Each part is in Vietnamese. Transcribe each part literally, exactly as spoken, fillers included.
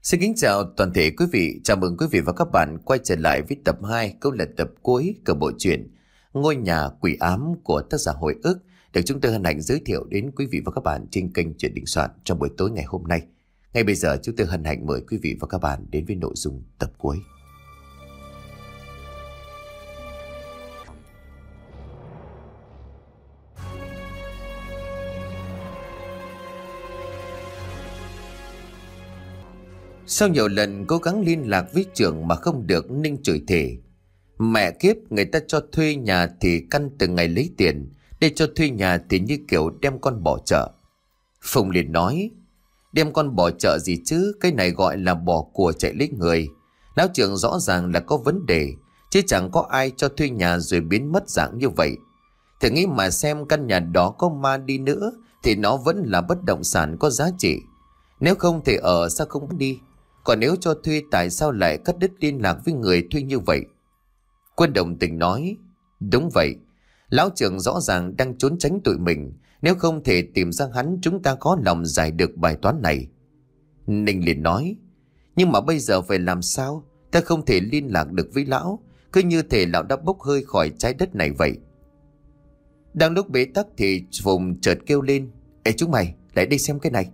Xin kính chào toàn thể quý vị, chào mừng quý vị và các bạn quay trở lại với tập hai, câu là tập cuối của bộ truyện Ngôi nhà quỷ ám của tác giả Hồi ức, được chúng tôi hân hạnh giới thiệu đến quý vị và các bạn trên kênh Truyện Đình Soạn trong buổi tối ngày hôm nay. Ngay bây giờ chúng tôi hân hạnh mời quý vị và các bạn đến với nội dung tập cuối. Sau nhiều lần cố gắng liên lạc với Trường mà không được, Ninh chửi thề: mẹ kiếp, người ta cho thuê nhà thì căn từng ngày lấy tiền, để cho thuê nhà thì như kiểu đem con bỏ chợ. Phùng liền nói: đem con bỏ chợ gì chứ, cái này gọi là bỏ của chạy lấy người. Lão Trường rõ ràng là có vấn đề, chứ chẳng có ai cho thuê nhà rồi biến mất dạng như vậy. Thử nghĩ mà xem, căn nhà đó có ma đi nữa thì nó vẫn là bất động sản có giá trị. Nếu không thể ở sao không đi? Còn nếu cho thuê tại sao lại cắt đứt liên lạc với người thuê như vậy? Quân đồng tình nói: đúng vậy, lão Trường rõ ràng đang trốn tránh tụi mình. Nếu không thể tìm ra hắn, chúng ta khó lòng giải được bài toán này. Ninh liền nói: nhưng mà bây giờ phải làm sao? Ta không thể liên lạc được với lão, cứ như thể lão đã bốc hơi khỏi trái đất này vậy. Đang lúc bế tắc thì Phùng chợt kêu lên: ê chúng mày, lại đây xem cái này.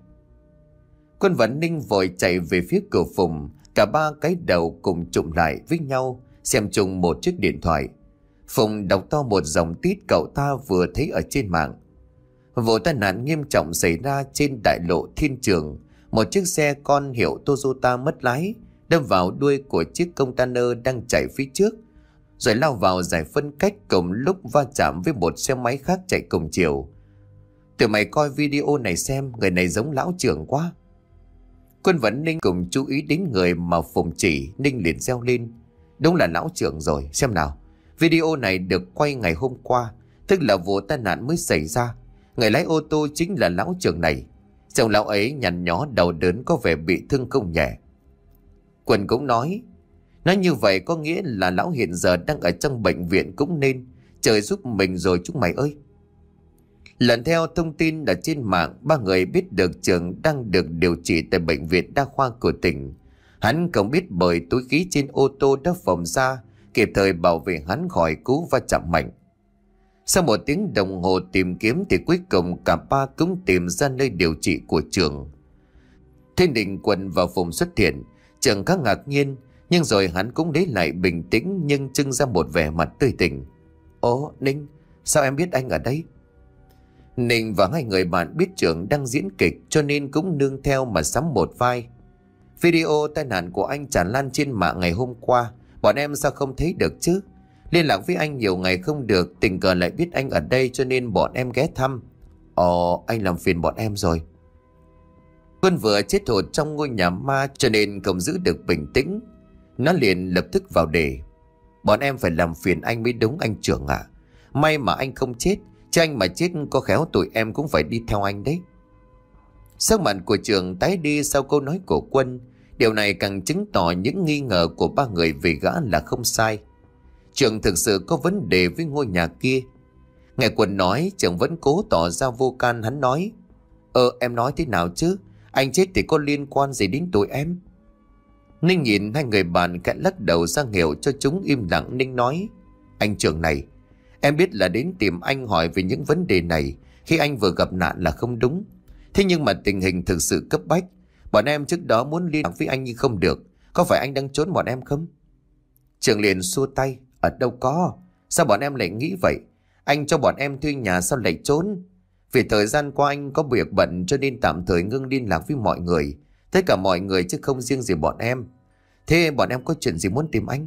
Quân và Ninh vội chạy về phía cửa Phùng. Cả ba cái đầu cùng chụm lại với nhau, xem chung một chiếc điện thoại. Phùng đọc to một dòng tít cậu ta vừa thấy ở trên mạng. Vụ tai nạn nghiêm trọng xảy ra trên đại lộ Thiên Trường. Một chiếc xe con hiệu Toyota mất lái, đâm vào đuôi của chiếc container đang chạy phía trước, rồi lao vào giải phân cách, cùng lúc va chạm với một xe máy khác chạy cùng chiều. Tụi mày coi video này xem, người này giống lão Trường quá. Quân và Ninh cùng chú ý đến người mà Phùng chỉ. Ninh liền reo lên: đúng là lão Trường rồi, xem nào. Video này được quay ngày hôm qua, tức là vụ tai nạn mới xảy ra. Người lái ô tô chính là lão Trường này. Chồng lão ấy nhăn nhó đau đớn, có vẻ bị thương không nhẹ. Quân cũng nói: nói như vậy có nghĩa là lão hiện giờ đang ở trong bệnh viện cũng nên. Trời giúp mình rồi chúng mày ơi. Lần theo thông tin ở trên mạng, ba người biết được Trường đang được điều trị tại bệnh viện đa khoa của tỉnh. Hắn không biết bởi túi khí trên ô tô đã phồng ra, kịp thời bảo vệ hắn khỏi cú va chạm mạnh. Sau một tiếng đồng hồ tìm kiếm thì cuối cùng cả ba cũng tìm ra nơi điều trị của Trường. Thế Ninh, Quân và Phùng xuất hiện. Trường khá ngạc nhiên, nhưng rồi hắn cũng lấy lại bình tĩnh, nhưng trưng ra một vẻ mặt tươi tỉnh. Ồ Ninh, sao em biết anh ở đây? Ninh và hai người bạn biết Trường đang diễn kịch, cho nên cũng nương theo mà sắm một vai. Video tai nạn của anh tràn lan trên mạng ngày hôm qua, bọn em sao không thấy được chứ? Liên lạc với anh nhiều ngày không được, tình cờ lại biết anh ở đây cho nên bọn em ghé thăm. Ồ, anh làm phiền bọn em rồi. Quân vừa chết hụt trong ngôi nhà ma cho nên không giữ được bình tĩnh. Nó liền lập tức vào đề: bọn em phải làm phiền anh mới đúng anh Trường ạ. May mà anh không chết, chứ anh mà chết có khéo tụi em cũng phải đi theo anh đấy. Sắc mặt của Trường tái đi sau câu nói của Quân. Điều này càng chứng tỏ những nghi ngờ của ba người về gã là không sai. Trường thực sự có vấn đề với ngôi nhà kia. Nghe Quân nói, Trường vẫn cố tỏ ra vô can. Hắn nói: Ờ em nói thế nào chứ? Anh chết thì có liên quan gì đến tụi em? Ninh nhìn hai người bạn cạn lắc đầu ra hiệu cho chúng im lặng. Ninh nói: anh Trường này, em biết là đến tìm anh hỏi về những vấn đề này khi anh vừa gặp nạn là không đúng. Thế nhưng mà tình hình thực sự cấp bách. Bọn em trước đó muốn liên lạc với anh nhưng không được. Có phải anh đang trốn bọn em không? Trường liền xua tay: ở đâu có. Sao bọn em lại nghĩ vậy? Anh cho bọn em thuê nhà sao lại trốn? Vì thời gian qua anh có việc bận cho nên tạm thời ngưng liên lạc với mọi người. Tất cả mọi người chứ không riêng gì bọn em. Thế bọn em có chuyện gì muốn tìm anh?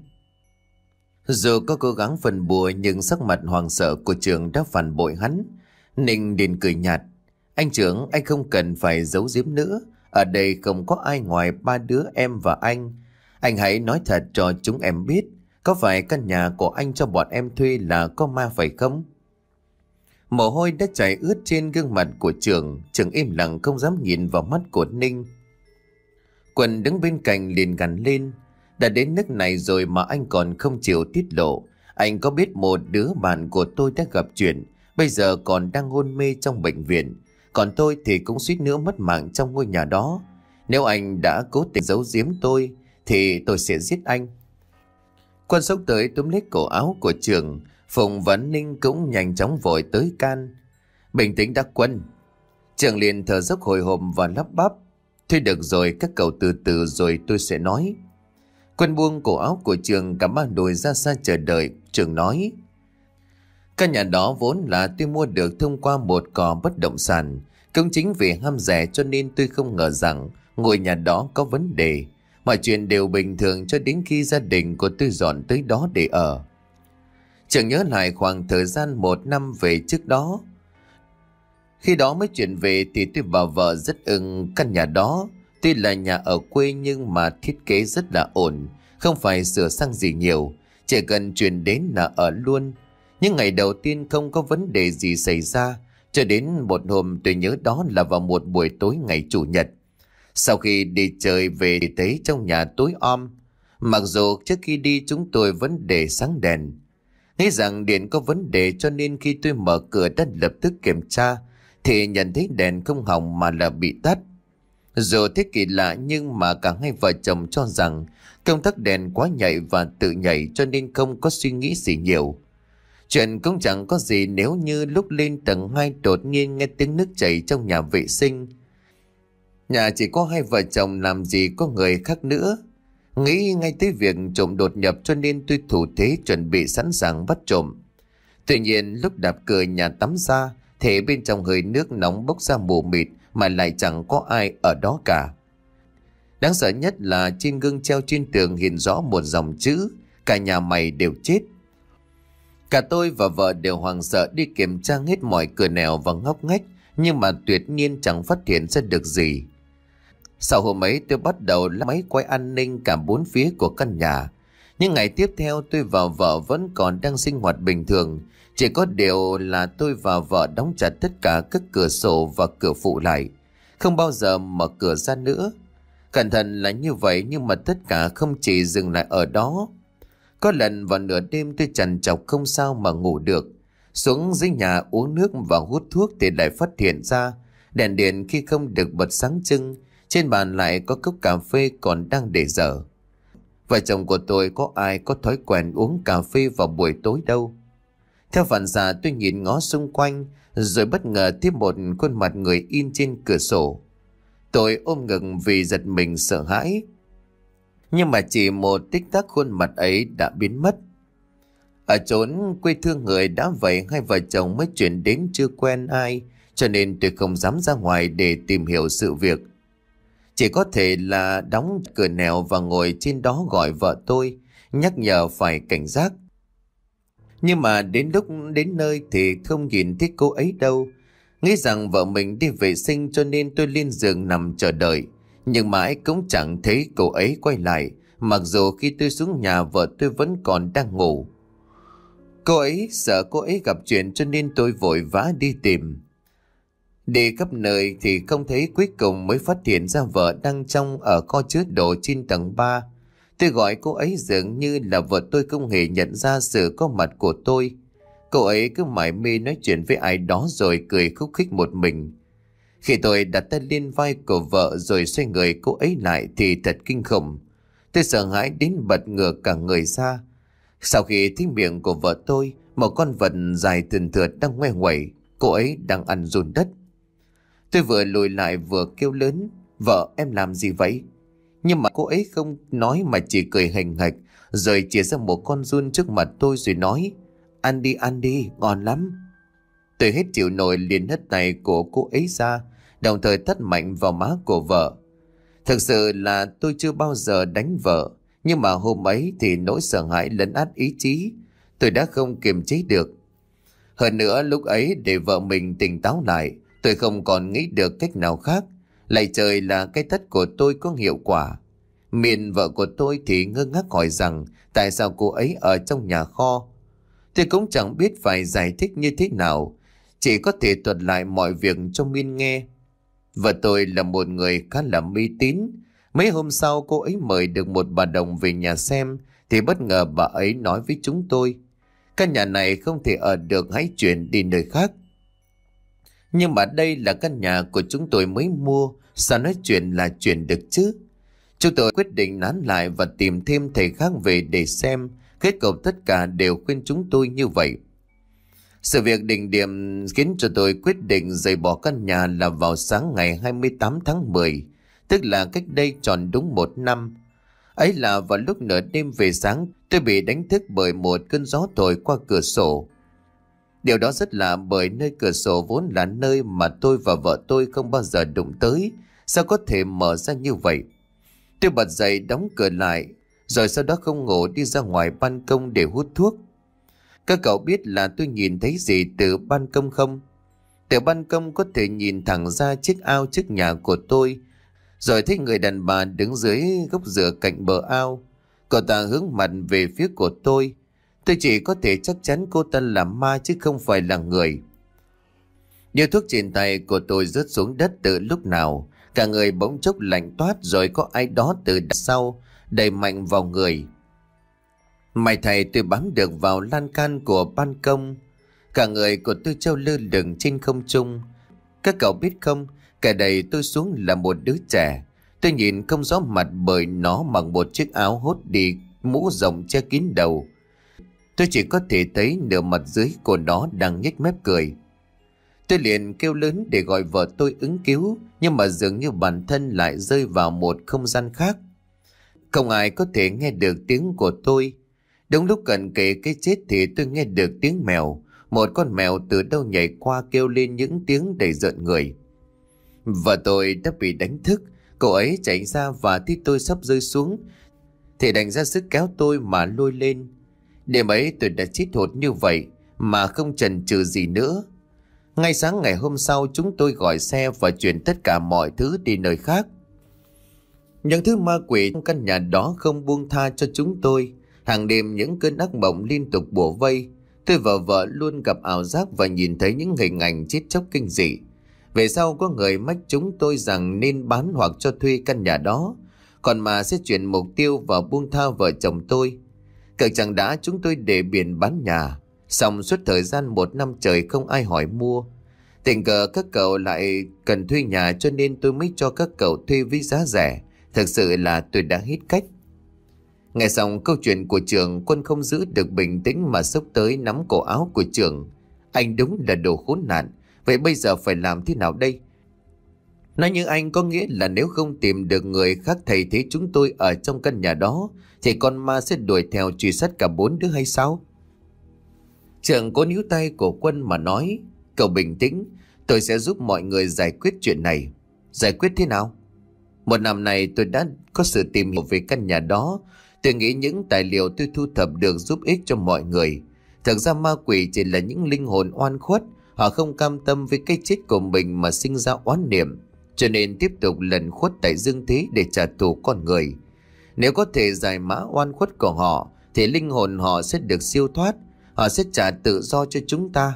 Dù có cố gắng phần bùa nhưng sắc mặt hoàng sợ của Trường đã phản bội hắn. Ninh liền cười nhạt: anh Trường, anh không cần phải giấu giếm nữa. Ở đây không có ai ngoài ba đứa em và anh. Anh hãy nói thật cho chúng em biết, có phải căn nhà của anh cho bọn em thuê là có ma phải không? Mồ hôi đã chảy ướt trên gương mặt của Trường. Trường im lặng không dám nhìn vào mắt của Ninh. Quân đứng bên cạnh liền gằn lên: đã đến nước này rồi mà anh còn không chịu tiết lộ. Anh có biết một đứa bạn của tôi đã gặp chuyện, bây giờ còn đang hôn mê trong bệnh viện. Còn tôi thì cũng suýt nữa mất mạng trong ngôi nhà đó. Nếu anh đã cố tình giấu giếm tôi thì tôi sẽ giết anh. Quân xốc tới túm lấy cổ áo của Trường. Phùng và Ninh cũng nhanh chóng vội tới can. Bình tĩnh đã Quân. Trường liền thở dốc hồi hộp và lắp bắp. Thôi được rồi, các cậu từ từ rồi tôi sẽ nói. Quân buông cổ áo của Trường, cả ba lùi ra xa chờ đợi. Trường nói: căn nhà đó vốn là tôi mua được thông qua một cò bất động sản. Cũng chính vì ham rẻ cho nên tôi không ngờ rằng ngôi nhà đó có vấn đề. Mọi chuyện đều bình thường cho đến khi gia đình của tôi dọn tới đó để ở. Trường nhớ lại khoảng thời gian một năm về trước đó. Khi đó mới chuyển về thì tôi và vợ rất ưng căn nhà đó. Tuy là nhà ở quê nhưng mà thiết kế rất là ổn, không phải sửa sang gì nhiều, chỉ cần chuyển đến là ở luôn. Nhưng ngày đầu tiên không có vấn đề gì xảy ra, cho đến một hôm tôi nhớ đó là vào một buổi tối ngày Chủ nhật. Sau khi đi chơi về thì thấy trong nhà tối om. Mặc dù trước khi đi chúng tôi vẫn để sáng đèn. Nghĩ rằng điện có vấn đề cho nên khi tôi mở cửa đã lập tức kiểm tra thì nhận thấy đèn không hỏng mà là bị tắt. Dù thế kỳ lạ nhưng mà cả hai vợ chồng cho rằng công tắc đèn quá nhạy và tự nhảy cho nên không có suy nghĩ gì nhiều. Chuyện cũng chẳng có gì nếu như lúc lên tầng hai đột nhiên nghe tiếng nước chảy trong nhà vệ sinh. Nhà chỉ có hai vợ chồng làm gì có người khác nữa. Nghĩ ngay tới việc trộm đột nhập cho nên tôi thủ thế chuẩn bị sẵn sàng bắt trộm. Tuy nhiên lúc đạp cửa nhà tắm ra thì bên trong hơi nước nóng bốc ra mù mịt mà lại chẳng có ai ở đó cả. Đáng sợ nhất là trên gương treo trên tường hiện rõ một dòng chữ: cả nhà mày đều chết. Cả tôi và vợ đều hoảng sợ đi kiểm tra hết mọi cửa nẻo và ngóc ngách, nhưng mà tuyệt nhiên chẳng phát hiện ra được gì. Sau hôm ấy tôi bắt đầu lắp máy quay an ninh cả bốn phía của căn nhà. Nhưng ngày tiếp theo tôi và vợ vẫn còn đang sinh hoạt bình thường. Chỉ có điều là tôi và vợ đóng chặt tất cả các cửa sổ và cửa phụ lại, không bao giờ mở cửa ra nữa. Cẩn thận là như vậy nhưng mà tất cả không chỉ dừng lại ở đó. Có lần vào nửa đêm tôi trằn trọc không sao mà ngủ được. Xuống dưới nhà uống nước và hút thuốc thì lại phát hiện ra đèn điện khi không được bật sáng trưng, trên bàn lại có cốc cà phê còn đang để dở. Vợ chồng của tôi có ai có thói quen uống cà phê vào buổi tối đâu. Theo phản xạ tôi nhìn ngó xung quanh, rồi bất ngờ thấy một khuôn mặt người in trên cửa sổ. Tôi ôm ngực vì giật mình sợ hãi. Nhưng mà chỉ một tích tắc khuôn mặt ấy đã biến mất. Ở chốn quê thương người đã vậy, hai vợ chồng mới chuyển đến chưa quen ai, cho nên tôi không dám ra ngoài để tìm hiểu sự việc. Chỉ có thể là đóng cửa nẻo và ngồi trên đó gọi vợ tôi, nhắc nhở phải cảnh giác. Nhưng mà đến lúc đến nơi thì không nhìn thấy cô ấy đâu. Nghĩ rằng vợ mình đi vệ sinh cho nên tôi lên giường nằm chờ đợi. Nhưng mãi cũng chẳng thấy cô ấy quay lại, mặc dù khi tôi xuống nhà vợ tôi vẫn còn đang ngủ. Cô ấy sợ cô ấy gặp chuyện cho nên tôi vội vã đi tìm. Đi khắp nơi thì không thấy, cuối cùng mới phát hiện ra vợ đang trong ở kho chứa đồ trên tầng ba. Tôi gọi cô ấy dường như là vợ tôi không hề nhận ra sự có mặt của tôi. Cô ấy cứ mải mê nói chuyện với ai đó rồi cười khúc khích một mình. Khi tôi đặt tay lên vai của vợ rồi xoay người cô ấy lại thì thật kinh khủng. Tôi sợ hãi đến bật ngửa cả người ra. Sau khi thấy miệng của vợ tôi, một con vật dài thườn thượt đang ngoe nguẩy, cô ấy đang ăn giùn đất. Tôi vừa lùi lại vừa kêu lớn: "Vợ, em làm gì vậy?" Nhưng mà cô ấy không nói mà chỉ cười hình hạch, rồi chìa ra một con giun trước mặt tôi rồi nói: "Ăn đi, ăn đi, ngon lắm." Tôi hết chịu nổi liền hất tay của cô ấy ra, đồng thời tát mạnh vào má của vợ. Thực sự là tôi chưa bao giờ đánh vợ, nhưng mà hôm ấy thì nỗi sợ hãi lấn át ý chí, tôi đã không kiềm chế được. Hơn nữa lúc ấy để vợ mình tỉnh táo lại, tôi không còn nghĩ được cách nào khác. Lạy trời là cái tát của tôi có hiệu quả. Miệng vợ của tôi thì ngơ ngác hỏi rằng tại sao cô ấy ở trong nhà kho. Tôi cũng chẳng biết phải giải thích như thế nào, chỉ có thể thuật lại mọi việc cho Miên nghe. Vợ tôi là một người khá là mê tín. Mấy hôm sau cô ấy mời được một bà đồng về nhà xem, thì bất ngờ bà ấy nói với chúng tôi: "Căn nhà này không thể ở được, hãy chuyển đi nơi khác." Nhưng mà đây là căn nhà của chúng tôi mới mua, Sao nói chuyện là chuyện được chứ? Chúng tôi quyết định nán lại và tìm thêm thầy khác về để xem. Kết cục tất cả đều khuyên chúng tôi như vậy. Sự việc đỉnh điểm khiến cho tôi quyết định rời bỏ căn nhà là vào sáng ngày hai mươi tám tháng mười, tức là cách đây tròn đúng một năm. Ấy là vào lúc nửa đêm về sáng, tôi bị đánh thức bởi một cơn gió thổi qua cửa sổ. Điều đó rất lạ bởi nơi cửa sổ vốn là nơi mà tôi và vợ tôi không bao giờ đụng tới. Sao có thể mở ra như vậy? Tôi bật dậy đóng cửa lại, rồi sau đó không ngủ đi ra ngoài ban công để hút thuốc. Các cậu biết là tôi nhìn thấy gì từ ban công không? Từ ban công có thể nhìn thẳng ra chiếc ao trước nhà của tôi, rồi thấy người đàn bà đứng dưới gốc dừa cạnh bờ ao. Cô ta hướng mặt về phía của tôi. Tôi chỉ có thể chắc chắn cô ta là ma chứ không phải là người. Điếu thuốc trên tay của tôi rớt xuống đất từ lúc nào. Cả người bỗng chốc lạnh toát, rồi có ai đó từ đằng sau đẩy mạnh vào người. May thay tôi bám được vào lan can của ban công. Cả người của tôi treo lơ lửng trên không trung. Các cậu biết không, cả đầy tôi xuống là một đứa trẻ. Tôi nhìn không rõ mặt bởi nó mặc một chiếc áo hốt đi, mũ rộng che kín đầu. Tôi chỉ có thể thấy nửa mặt dưới của nó đang nhếch mép cười. Tôi liền kêu lớn để gọi vợ tôi ứng cứu, nhưng mà dường như bản thân lại rơi vào một không gian khác. Không ai có thể nghe được tiếng của tôi. Đúng lúc cận kề cái chết thì tôi nghe được tiếng mèo. Một con mèo từ đâu nhảy qua kêu lên những tiếng đầy rợn người. Vợ tôi đã bị đánh thức. Cô ấy chạy ra và thấy tôi sắp rơi xuống thì đành ra sức kéo tôi mà lôi lên. Đêm ấy tôi đã chết hụt như vậy mà không chần chừ gì nữa. Ngay sáng ngày hôm sau, chúng tôi gọi xe và chuyển tất cả mọi thứ đi nơi khác. Những thứ ma quỷ trong căn nhà đó không buông tha cho chúng tôi. Hàng đêm những cơn ác mộng liên tục bủa vây. Tôi và vợ luôn gặp ảo giác và nhìn thấy những hình ảnh chết chóc kinh dị. Về sau có người mách chúng tôi rằng nên bán hoặc cho thuê căn nhà đó, còn mà sẽ chuyển mục tiêu vào buông tha vợ chồng tôi. Cực chẳng đã chúng tôi để biển bán nhà. Xong suốt thời gian một năm trời không ai hỏi mua. Tình cờ các cậu lại cần thuê nhà cho nên tôi mới cho các cậu thuê với giá rẻ. Thực sự là tôi đã hết cách. Nghe xong câu chuyện của Trường, Quân không giữ được bình tĩnh mà xốc tới nắm cổ áo của Trường. Anh đúng là đồ khốn nạn. Vậy bây giờ phải làm thế nào đây? Nói như anh có nghĩa là nếu không tìm được người khác thay thế chúng tôi ở trong căn nhà đó thì con ma sẽ đuổi theo truy sát cả bốn đứa hay sao? Trường cố níu tay của Quân mà nói, cậu bình tĩnh, tôi sẽ giúp mọi người giải quyết chuyện này. Giải quyết thế nào? Một năm này tôi đã có sự tìm hiểu về căn nhà đó. Tôi nghĩ những tài liệu tôi thu thập được giúp ích cho mọi người. Thực ra ma quỷ chỉ là những linh hồn oan khuất. Họ không cam tâm với cái chết của mình mà sinh ra oán niệm, cho nên tiếp tục lẩn khuất tại dương thế để trả thù con người. Nếu có thể giải mã oan khuất của họ thì linh hồn họ sẽ được siêu thoát. Họ sẽ trả tự do cho chúng ta.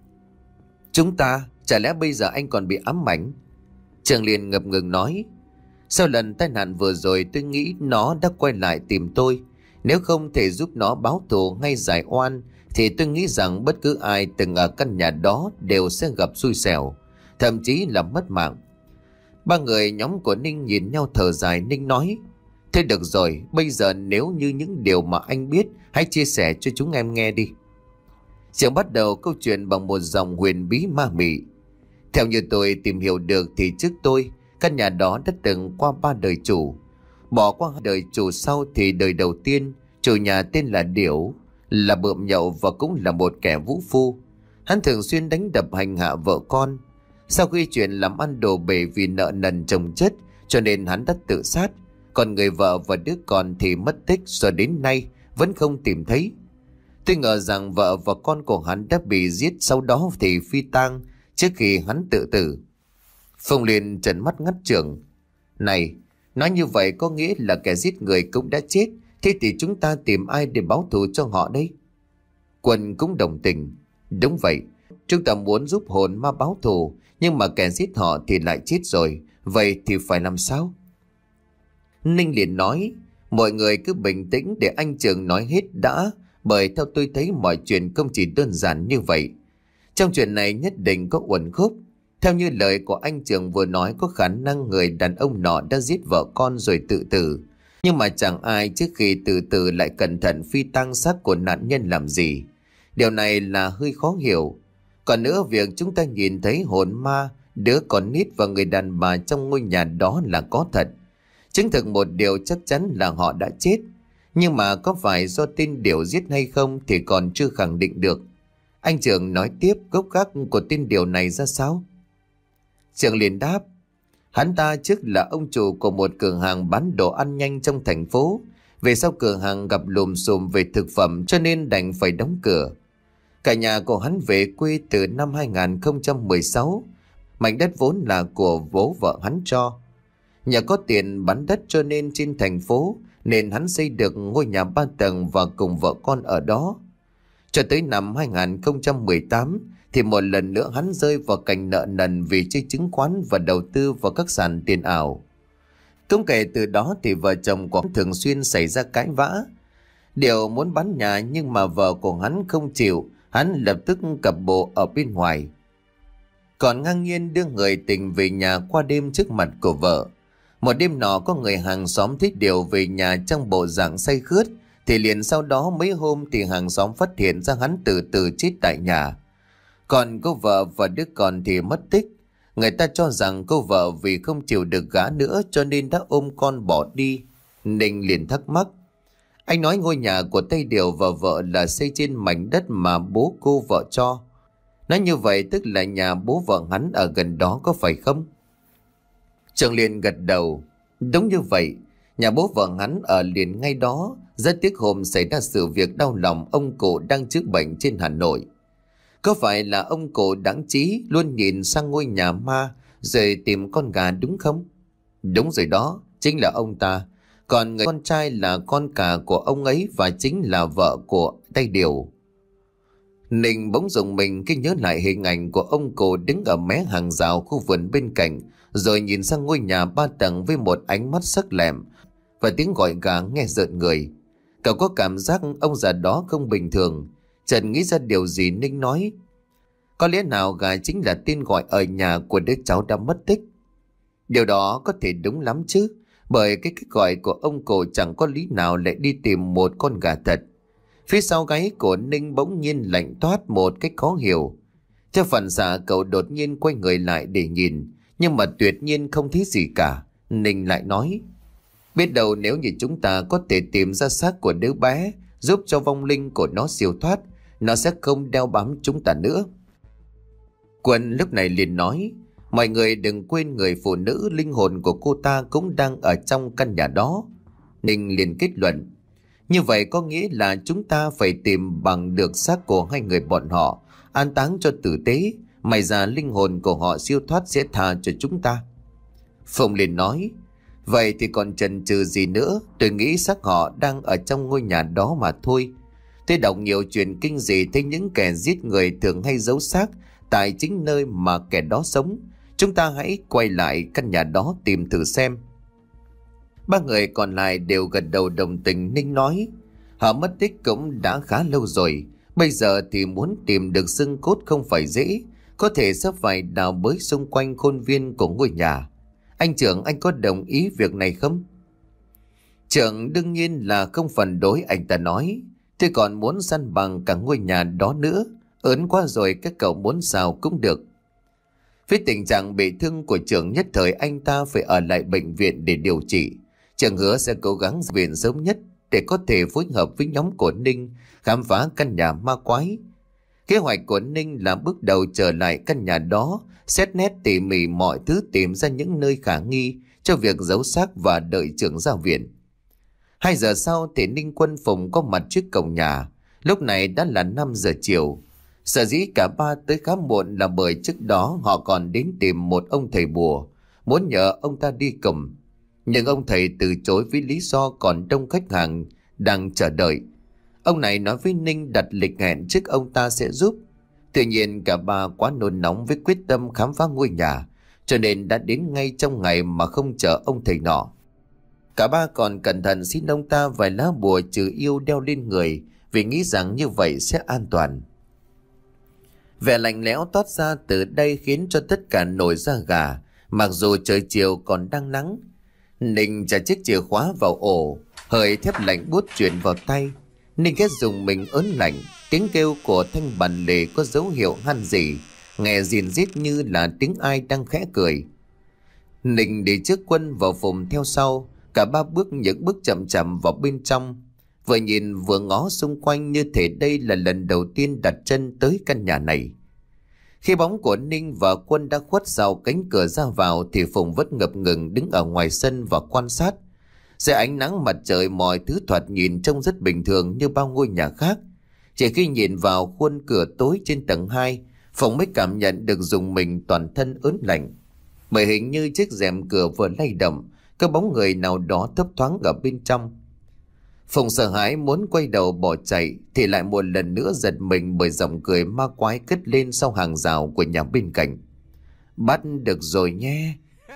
Chúng ta? Chả lẽ bây giờ anh còn bị ám ảnh? Trường liền ngập ngừng nói, sau lần tai nạn vừa rồi tôi nghĩ nó đã quay lại tìm tôi. Nếu không thể giúp nó báo thù hay giải oan thì tôi nghĩ rằng bất cứ ai từng ở căn nhà đó đều sẽ gặp xui xẻo, thậm chí là mất mạng. Ba người nhóm của Ninh nhìn nhau thở dài. Ninh nói, thế được rồi, bây giờ nếu như những điều mà anh biết, hãy chia sẻ cho chúng em nghe đi. Trường bắt đầu câu chuyện bằng một dòng huyền bí ma mị. Theo như tôi tìm hiểu được thì trước tôi, căn nhà đó đã từng qua ba đời chủ. Bỏ qua đời chủ sau thì đời đầu tiên, chủ nhà tên là Điểu, là bợm nhậu và cũng là một kẻ vũ phu. Hắn thường xuyên đánh đập hành hạ vợ con. Sau khi chuyện làm ăn đổ bể vì nợ nần chồng chất, cho nên hắn đã tự sát. Còn người vợ và đứa con thì mất tích, rồi đến nay vẫn không tìm thấy. Tôi ngờ rằng vợ và con của hắn đã bị giết, sau đó thì phi tang trước khi hắn tự tử. Phong liền trợn mắt ngắt Trường. Này, nói như vậy có nghĩa là kẻ giết người cũng đã chết. Thế thì chúng ta tìm ai để báo thù cho họ đây? Quân cũng đồng tình. Đúng vậy, chúng ta muốn giúp hồn ma báo thù, nhưng mà kẻ giết họ thì lại chết rồi. Vậy thì phải làm sao? Ninh liền nói, mọi người cứ bình tĩnh để anh Trường nói hết đã. Bởi theo tôi thấy mọi chuyện không chỉ đơn giản như vậy. Trong chuyện này nhất định có uẩn khúc. Theo như lời của anh Trường vừa nói, có khả năng người đàn ông nọ đã giết vợ con rồi tự tử. Nhưng mà chẳng ai trước khi tự tử lại cẩn thận phi tang xác của nạn nhân làm gì. Điều này là hơi khó hiểu. Còn nữa, việc chúng ta nhìn thấy hồn ma, đứa con nít và người đàn bà trong ngôi nhà đó là có thật. Chứng thực một điều chắc chắn là họ đã chết. Nhưng mà có phải do tên Điều giết hay không thì còn chưa khẳng định được. Anh Trường nói tiếp, gốc gác của tên Điều này ra sao? Trường liền đáp, hắn ta trước là ông chủ của một cửa hàng bán đồ ăn nhanh trong thành phố. Về sau cửa hàng gặp lùm xùm về thực phẩm cho nên đành phải đóng cửa. Cả nhà của hắn về quê từ năm hai không một sáu. Mảnh đất vốn là của bố vợ hắn cho. Nhờ có tiền bán đất cho nên trên thành phố nên hắn xây được ngôi nhà ba tầng và cùng vợ con ở đó. Cho tới năm hai không một tám thì một lần nữa hắn rơi vào cảnh nợ nần vì chơi chứng khoán và đầu tư vào các sàn tiền ảo. Cũng kể từ đó thì vợ chồng của hắn thường xuyên xảy ra cãi vã. Điều muốn bán nhà nhưng mà vợ của hắn không chịu, hắn lập tức cặp bộ ở bên ngoài. Còn ngang nhiên đưa người tình về nhà qua đêm trước mặt của vợ. Một đêm nọ có người hàng xóm thích Điều về nhà trong bộ dạng say khướt, thì liền sau đó mấy hôm thì hàng xóm phát hiện ra hắn từ từ chết tại nhà. Còn cô vợ và đứa con thì mất tích. Người ta cho rằng cô vợ vì không chịu được gã nữa cho nên đã ôm con bỏ đi. Ninh liền thắc mắc. Anh nói ngôi nhà của Tây Điều và vợ là xây trên mảnh đất mà bố cô vợ cho. Nói như vậy tức là nhà bố vợ hắn ở gần đó có phải không? Trường liền gật đầu. Đúng như vậy, nhà bố vợ hắn ở liền ngay đó. Rất tiếc hôm xảy ra sự việc đau lòng ông cụ đang chữa bệnh trên Hà Nội. Có phải là ông cụ đáng trí luôn nhìn sang ngôi nhà ma rồi tìm con gà đúng không? Đúng rồi đó, chính là ông ta. Còn người con trai là con cả của ông ấy và chính là vợ của Tây Điều. Ninh bỗng rùng mình khi nhớ lại hình ảnh của ông cụ đứng ở mé hàng rào khu vườn bên cạnh, rồi nhìn sang ngôi nhà ba tầng với một ánh mắt sắc lẹm và tiếng gọi gà nghe rợn người. Cậu có cảm giác ông già đó không bình thường. Trần nghĩ ra điều gì Ninh nói. Có lẽ nào gà chính là tên gọi ở nhà của đứa cháu đã mất tích? Điều đó có thể đúng lắm chứ, bởi cái cách gọi của ông cụ chẳng có lý nào lại đi tìm một con gà thật. Phía sau gáy của Ninh bỗng nhiên lạnh toát một cách khó hiểu. Theo phản xạ cậu đột nhiên quay người lại để nhìn, nhưng mà tuyệt nhiên không thấy gì cả. Ninh lại nói, biết đâu nếu như chúng ta có thể tìm ra xác của đứa bé, giúp cho vong linh của nó siêu thoát, nó sẽ không đeo bám chúng ta nữa. Quân lúc này liền nói, mọi người đừng quên người phụ nữ linh hồn của cô ta cũng đang ở trong căn nhà đó. Ninh liền kết luận, như vậy có nghĩa là chúng ta phải tìm bằng được xác của hai người bọn họ, an táng cho tử tế, may ra linh hồn của họ siêu thoát sẽ tha cho chúng ta. Phụng liền nói, vậy thì còn chần chừ gì nữa, tôi nghĩ xác họ đang ở trong ngôi nhà đó mà thôi. Tôi đọc nhiều chuyện kinh dị thấy những kẻ giết người thường hay giấu xác tại chính nơi mà kẻ đó sống. Chúng ta hãy quay lại căn nhà đó tìm thử xem. Ba người còn lại đều gật đầu đồng tình. Ninh nói, họ mất tích cũng đã khá lâu rồi, bây giờ thì muốn tìm được xương cốt không phải dễ, có thể sẽ phải đào bới xung quanh khuôn viên của ngôi nhà. Anh trưởng, anh có đồng ý việc này không? Trưởng đương nhiên là không phản đối. Anh ta nói, tôi còn muốn săn bằng cả ngôi nhà đó nữa, ớn quá rồi, các cậu muốn sao cũng được. Với tình trạng bị thương của trưởng, nhất thời anh ta phải ở lại bệnh viện để điều trị. Trưởng hứa sẽ cố gắng ra viện sớm nhất để có thể phối hợp với nhóm của Ninh khám phá căn nhà ma quái. Kế hoạch của Ninh là bước đầu trở lại căn nhà đó, xét nét tỉ mỉ mọi thứ, tìm ra những nơi khả nghi cho việc giấu xác và đợi trưởng ra viện. Hai giờ sau thì Ninh, Quân, Phùng có mặt trước cổng nhà. Lúc này đã là năm giờ chiều. Sở dĩ cả ba tới khá muộn là bởi trước đó họ còn đến tìm một ông thầy bùa, muốn nhờ ông ta đi cùng. Nhưng ông thầy từ chối với lý do còn đông khách hàng đang chờ đợi. Ông này nói với Ninh đặt lịch hẹn trước ông ta sẽ giúp. Tuy nhiên cả ba quá nôn nóng với quyết tâm khám phá ngôi nhà, cho nên đã đến ngay trong ngày mà không chờ ông thầy nọ. Cả ba còn cẩn thận xin ông ta vài lá bùa trừ yêu đeo lên người, vì nghĩ rằng như vậy sẽ an toàn. Vẻ lạnh lẽo toát ra từ đây khiến cho tất cả nổi da gà, mặc dù trời chiều còn đang nắng. Ninh trả chiếc chìa khóa vào ổ, hơi thép lạnh buốt chuyển vào tay. Ninh ghét dùng mình ớn lạnh, tiếng kêu của thanh bản lề có dấu hiệu han rỉ, nghe rìn rít như là tiếng ai đang khẽ cười. Ninh đi trước, Quân vào Phùng theo sau, cả ba bước những bước chậm chậm vào bên trong. Vừa nhìn vừa ngó xung quanh như thể đây là lần đầu tiên đặt chân tới căn nhà này. Khi bóng của Ninh và Quân đã khuất sau cánh cửa ra vào thì Phùng vẫn ngập ngừng đứng ở ngoài sân và quan sát. Dưới ánh nắng mặt trời mọi thứ thoạt nhìn trông rất bình thường như bao ngôi nhà khác. Chỉ khi nhìn vào khuôn cửa tối trên tầng hai, Phùng mới cảm nhận được dùng mình toàn thân ớn lạnh. Bởi hình như chiếc rèm cửa vừa lay động, có bóng người nào đó thấp thoáng ở bên trong. Phùng sợ hãi muốn quay đầu bỏ chạy thì lại một lần nữa giật mình bởi giọng cười ma quái cất lên sau hàng rào của nhà bên cạnh. Bắt được rồi nhé.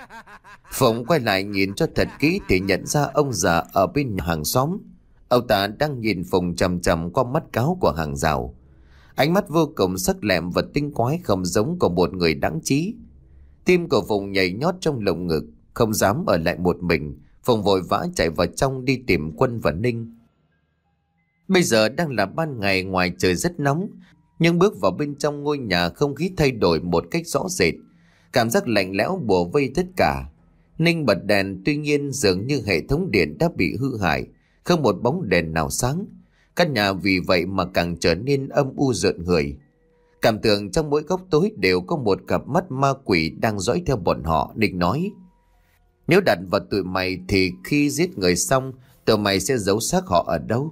Phùng quay lại nhìn cho thật kỹ thì nhận ra ông già ở bên hàng xóm. Ông ta đang nhìn Phùng chằm chằm qua mắt cáo của hàng rào. Ánh mắt vô cùng sắc lẹm và tinh quái, không giống của một người đáng trí. Tim của Phùng nhảy nhót trong lồng ngực, không dám ở lại một mình. Phùng vội vã chạy vào trong đi tìm Quân và Ninh. Bây giờ đang là ban ngày, ngoài trời rất nóng, nhưng bước vào bên trong ngôi nhà không khí thay đổi một cách rõ rệt. Cảm giác lạnh lẽo bủa vây tất cả. Ninh bật đèn, tuy nhiên dường như hệ thống điện đã bị hư hại, không một bóng đèn nào sáng. Căn nhà vì vậy mà càng trở nên âm u rợn người. Cảm tưởng trong mỗi góc tối đều có một cặp mắt ma quỷ đang dõi theo bọn họ. Ninh nói: nếu đặt vào tụi mày thì khi giết người xong, tụi mày sẽ giấu xác họ ở đâu?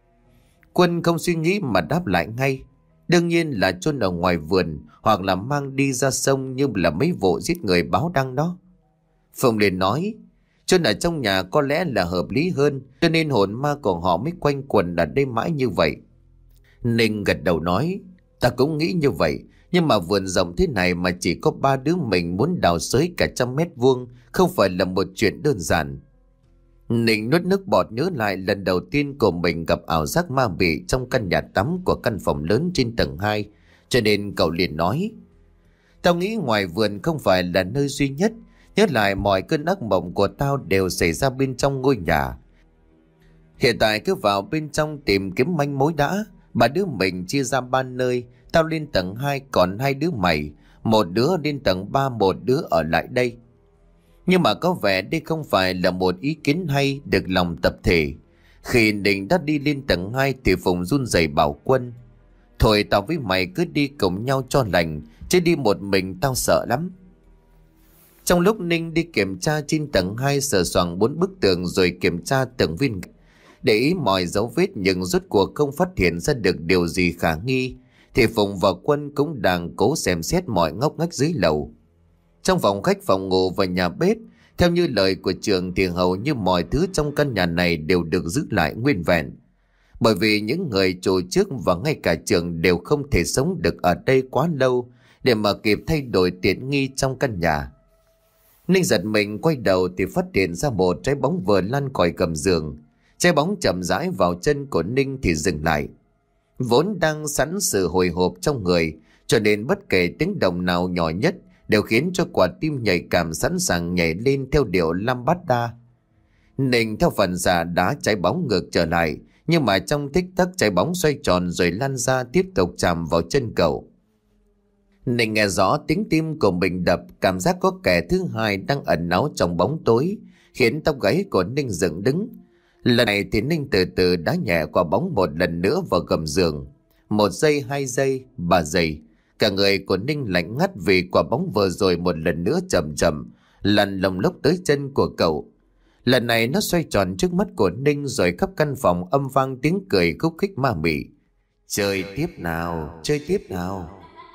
Quân không suy nghĩ mà đáp lại ngay: đương nhiên là chôn ở ngoài vườn, hoặc là mang đi ra sông như là mấy vụ giết người báo đăng đó. Phùng liền nói: chôn ở trong nhà có lẽ là hợp lý hơn, cho nên hồn ma của họ mới quanh quẩn ở đây mãi như vậy. Ninh gật đầu nói: ta cũng nghĩ như vậy, nhưng mà vườn rộng thế này mà chỉ có ba đứa mình muốn đào xới cả trăm mét vuông không phải là một chuyện đơn giản. Ninh nuốt nước bọt nhớ lại lần đầu tiên của mình gặp ảo giác ma mị trong căn nhà tắm của căn phòng lớn trên tầng hai, cho nên cậu liền nói: tao nghĩ ngoài vườn không phải là nơi duy nhất. Nhớ lại mọi cơn ác mộng của tao đều xảy ra bên trong ngôi nhà. Hiện tại cứ vào bên trong tìm kiếm manh mối đã. Ba đứa mình chia ra ba nơi, tao lên tầng hai, còn hai đứa mày, một đứa lên tầng ba, một đứa ở lại đây. Nhưng mà có vẻ đây không phải là một ý kiến hay được lòng tập thể. Khi Ninh đã đi lên tầng hai thì Phùng run rẩy bảo Quân: thôi tao với mày cứ đi cùng nhau cho lành, chứ đi một mình tao sợ lắm. Trong lúc Ninh đi kiểm tra trên tầng hai, sờ soạng bốn bức tường rồi kiểm tra từng viên gạch, để ý mọi dấu vết nhưng rốt cuộc không phát hiện ra được điều gì khả nghi, thì Phùng và Quân cũng đang cố xem xét mọi ngóc ngách dưới lầu. Trong phòng khách, phòng ngủ và nhà bếp, theo như lời của Trường thì hầu như mọi thứ trong căn nhà này đều được giữ lại nguyên vẹn. Bởi vì những người chủ trước và ngay cả Trường đều không thể sống được ở đây quá lâu để mà kịp thay đổi tiện nghi trong căn nhà. Ninh giật mình quay đầu thì phát hiện ra một trái bóng vừa lăn khỏi gầm giường. Trái bóng chậm rãi vào chân của Ninh thì dừng lại. Vốn đang sẵn sự hồi hộp trong người, cho nên bất kể tiếng động nào nhỏ nhất đều khiến cho quả tim nhạy cảm sẵn sàng nhảy lên theo điệu Lam Bát Đa. Ninh theo phần giả đá trái bóng ngược trở lại, nhưng mà trong tích tắc trái bóng xoay tròn rồi lăn ra tiếp tục chạm vào chân cậu. Ninh nghe rõ tiếng tim của mình đập, cảm giác có kẻ thứ hai đang ẩn náu trong bóng tối, khiến tóc gáy của Ninh dựng đứng. Lần này thì Ninh từ từ đá nhẹ qua bóng một lần nữa vào gầm giường. Một giây, hai giây, ba giây. Cả người của Ninh lạnh ngắt vì quả bóng vừa rồi một lần nữa chậm chậm lăn lồng lốc tới chân của cậu. Lần này nó xoay tròn trước mắt của Ninh, rồi khắp căn phòng âm vang tiếng cười khúc khích ma mị. Chơi tiếp nào, chơi tiếp nào.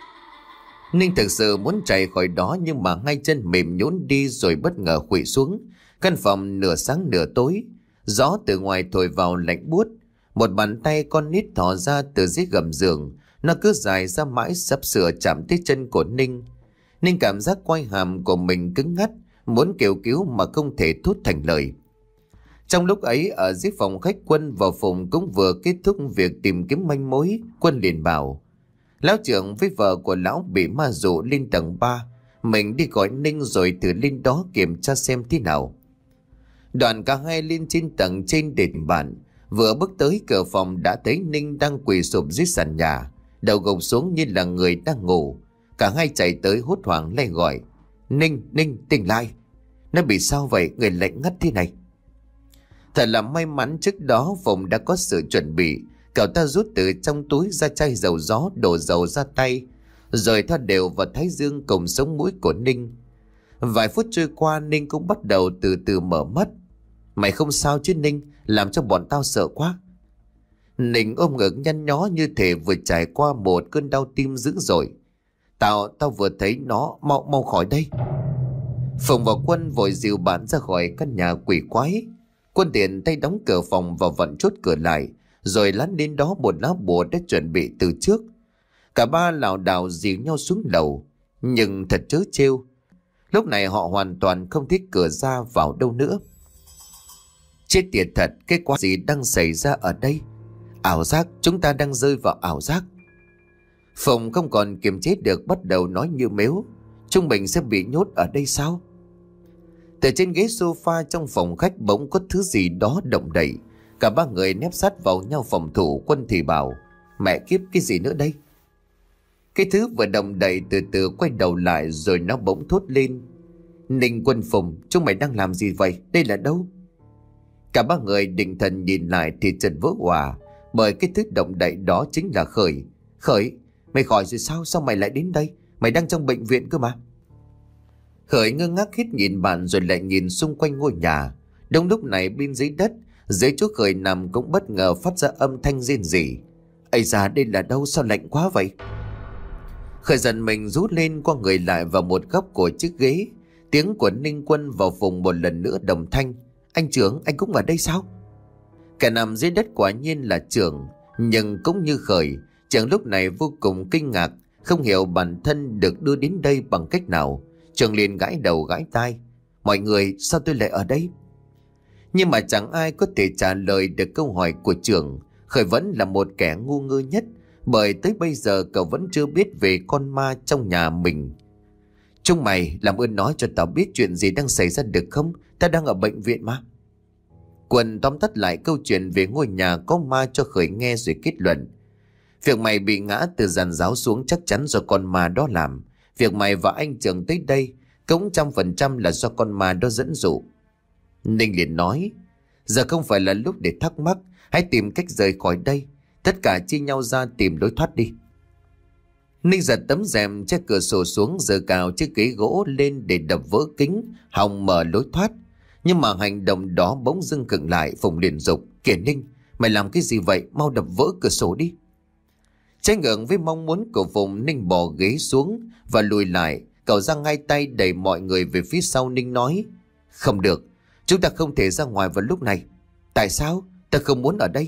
Ninh thực sự muốn chạy khỏi đó, nhưng mà hai chân mềm nhũn đi rồi bất ngờ khuỵu xuống. Căn phòng nửa sáng nửa tối, gió từ ngoài thổi vào lạnh buốt. Một bàn tay con nít thò ra từ dưới gầm giường, nó cứ dài ra mãi sắp sửa chạm tới chân của Ninh. Ninh cảm giác quai hàm của mình cứng ngắt, muốn kêu cứu mà không thể thốt thành lời. Trong lúc ấy, ở dưới phòng khách, Quân và Phùng cũng vừa kết thúc việc tìm kiếm manh mối. Quân liền bảo: Lão trưởng với vợ của lão bị ma dụ lên tầng ba. Mình đi gọi Ninh rồi từ lên đó kiểm tra xem thế nào. Đoàn cả hai lên trên tầng trên để tìm bạn. Vừa bước tới cửa phòng đã thấy Ninh đang quỳ sụp dưới sàn nhà, đầu gục xuống như là người đang ngủ. Cả hai chạy tới hốt hoảng lay gọi: Ninh, Ninh, tỉnh lại. Nó bị sao vậy, người lạnh ngắt thế này? Thật là may mắn trước đó Phụng đã có sự chuẩn bị. Cậu ta rút từ trong túi ra chai dầu gió, đổ dầu ra tay, rồi thoa đều vào thái dương cùng sống mũi của Ninh. Vài phút trôi qua, Ninh cũng bắt đầu từ từ mở mắt. Mày không sao chứ Ninh? Làm cho bọn tao sợ quá. Ninh ôm ngực nhăn nhó như thể vừa trải qua một cơn đau tim dữ dội. Tao, tao vừa thấy nó, mau mau khỏi đây. Phụng và Quân vội dìu bạn ra khỏi căn nhà quỷ quái. Quân tiện tay đóng cửa phòng và vặn chốt cửa lại, rồi lăn lên đó một lá bùa đã chuẩn bị từ trước. Cả ba lảo đảo dìu nhau xuống lầu. Nhưng thật trớ trêu, lúc này họ hoàn toàn không thích cửa ra vào đâu nữa. Chết tiệt thật, cái quái gì đang xảy ra ở đây? Ảo giác, chúng ta đang rơi vào ảo giác. Phụng không còn kiềm chế được, bắt đầu nói như mếu: chúng mình sẽ bị nhốt ở đây sao? Từ trên ghế sofa trong phòng khách bỗng có thứ gì đó động đậy. Cả ba người nép sát vào nhau phòng thủ. Quân thì bảo: mẹ kiếp, cái gì nữa đây? Cái thứ vừa động đậy từ từ quay đầu lại, rồi nó bỗng thốt lên: Ninh, Quân, Phụng, chúng mày đang làm gì vậy? Đây là đâu? Cả ba người định thần nhìn lại thì chợt vỡ òa, bởi cái thứ động đậy đó chính là Khởi. Khởi, mày khỏi rồi sao? Sao mày lại đến đây? Mày đang trong bệnh viện cơ mà. Khởi ngơ ngác hít nhìn bạn rồi lại nhìn xung quanh ngôi nhà. Đúng lúc này bên dưới đất, dưới chỗ Khởi nằm cũng bất ngờ phát ra âm thanh rên rỉ. Ây da, đây là đâu? Sao lạnh quá vậy? Khởi giận mình rút lên, qua người lại vào một góc của chiếc ghế. Tiếng của Ninh, Quân vào vùng một lần nữa đồng thanh: Anh trưởng, anh cũng ở đây sao? Kẻ nằm dưới đất quả nhiên là Trưởng. Nhưng cũng như Khởi, Trưởng lúc này vô cùng kinh ngạc, không hiểu bản thân được đưa đến đây bằng cách nào. Trưởng liền gãi đầu gãi tai: Mọi người, sao tôi lại ở đây? Nhưng mà chẳng ai có thể trả lời được câu hỏi của Trưởng. Khởi vẫn là một kẻ ngu ngơ nhất, bởi tới bây giờ cậu vẫn chưa biết về con ma trong nhà mình. Chúng mày làm ơn nói cho tao biết chuyện gì đang xảy ra được không? Ta đang ở bệnh viện mà. Quân tóm tắt lại câu chuyện về ngôi nhà có ma cho Khởi nghe rồi kết luận: Việc mày bị ngã từ giàn giáo xuống chắc chắn do con ma đó làm. Việc mày và anh Trưởng tới đây cũng trăm phần trăm là do con ma đó dẫn dụ. Ninh liền nói: Giờ không phải là lúc để thắc mắc, hãy tìm cách rời khỏi đây. Tất cả chia nhau ra tìm lối thoát đi. Ninh giật tấm rèm che cửa sổ xuống, giơ cào chiếc ghế gỗ lên để đập vỡ kính, hòng mở lối thoát. Nhưng mà hành động đó bỗng dưng khựng lại. Phụng liền dục: Kìa Ninh, mày làm cái gì vậy? Mau đập vỡ cửa sổ đi. Trái ngược với mong muốn của Phụng, Ninh bò ghế xuống và lùi lại. Cậu giang hai tay đẩy mọi người về phía sau. Ninh nói: Không được, chúng ta không thể ra ngoài vào lúc này. Tại sao? Ta không muốn ở đây.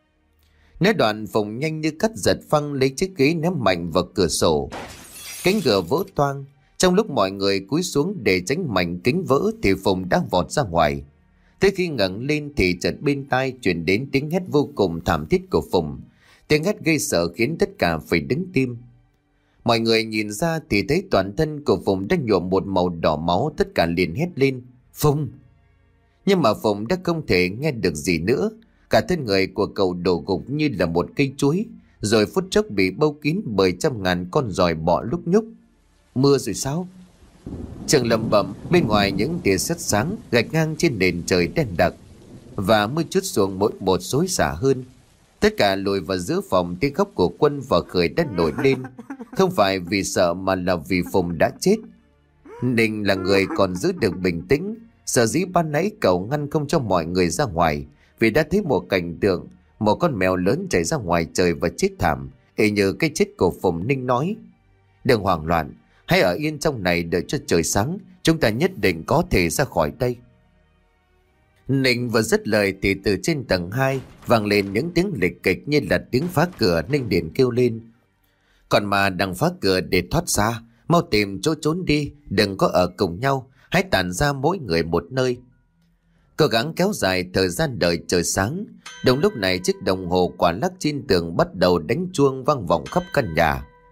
Nói đoạn, Phụng nhanh như cắt giật phăng lấy chiếc ghế ném mạnh vào cửa sổ. Cánh cửa vỡ toang. Trong lúc mọi người cúi xuống để tránh mảnh kính vỡ thì Phụng đang vọt ra ngoài. Thế khi ngẩng lên thì chợt bên tai truyền đến tiếng hét vô cùng thảm thiết của Phụng. Tiếng hét gây sợ khiến tất cả phải đứng tim. Mọi người nhìn ra thì thấy toàn thân của Phụng đã nhuộm một màu đỏ máu. Tất cả liền hét lên: Phụng! Nhưng mà Phụng đã không thể nghe được gì nữa. Cả thân người của cậu đổ gục như là một cây chuối, rồi phút chốc bị bâu kín bởi trăm ngàn con giòi bọ lúc nhúc. Mưa rồi sao? Trường lầm bẩm, bên ngoài những tia sét sáng gạch ngang trên nền trời đen đặc, và mưa chút xuống mỗi một xối xả hơn. Tất cả lùi vào giữa phòng. Tiếng khóc của Quân và Khởi đã nổi lên, không phải vì sợ mà là vì Phụng đã chết. Ninh là người còn giữ được bình tĩnh. Sở dĩ ban nãy cậu ngăn không cho mọi người ra ngoài vì đã thấy một cảnh tượng một con mèo lớn chạy ra ngoài trời và chết thảm, y như cái chết của Phụng. Ninh nói: Đừng hoảng loạn, hãy ở yên trong này đợi cho trời sáng. Chúng ta nhất định có thể ra khỏi đây. Ninh vừa dứt lời thì từ trên tầng hai vang lên những tiếng lịch kịch như là tiếng phá cửa. Ninh liền kêu lên: Còn mà đang phá cửa để thoát ra, mau tìm chỗ trốn đi, đừng có ở cùng nhau, hãy tản ra mỗi người một nơi. Cố gắng kéo dài thời gian đợi trời sáng. Đúng lúc này chiếc đồng hồ quả lắc trên tường bắt đầu đánh chuông vang vọng khắp căn nhà.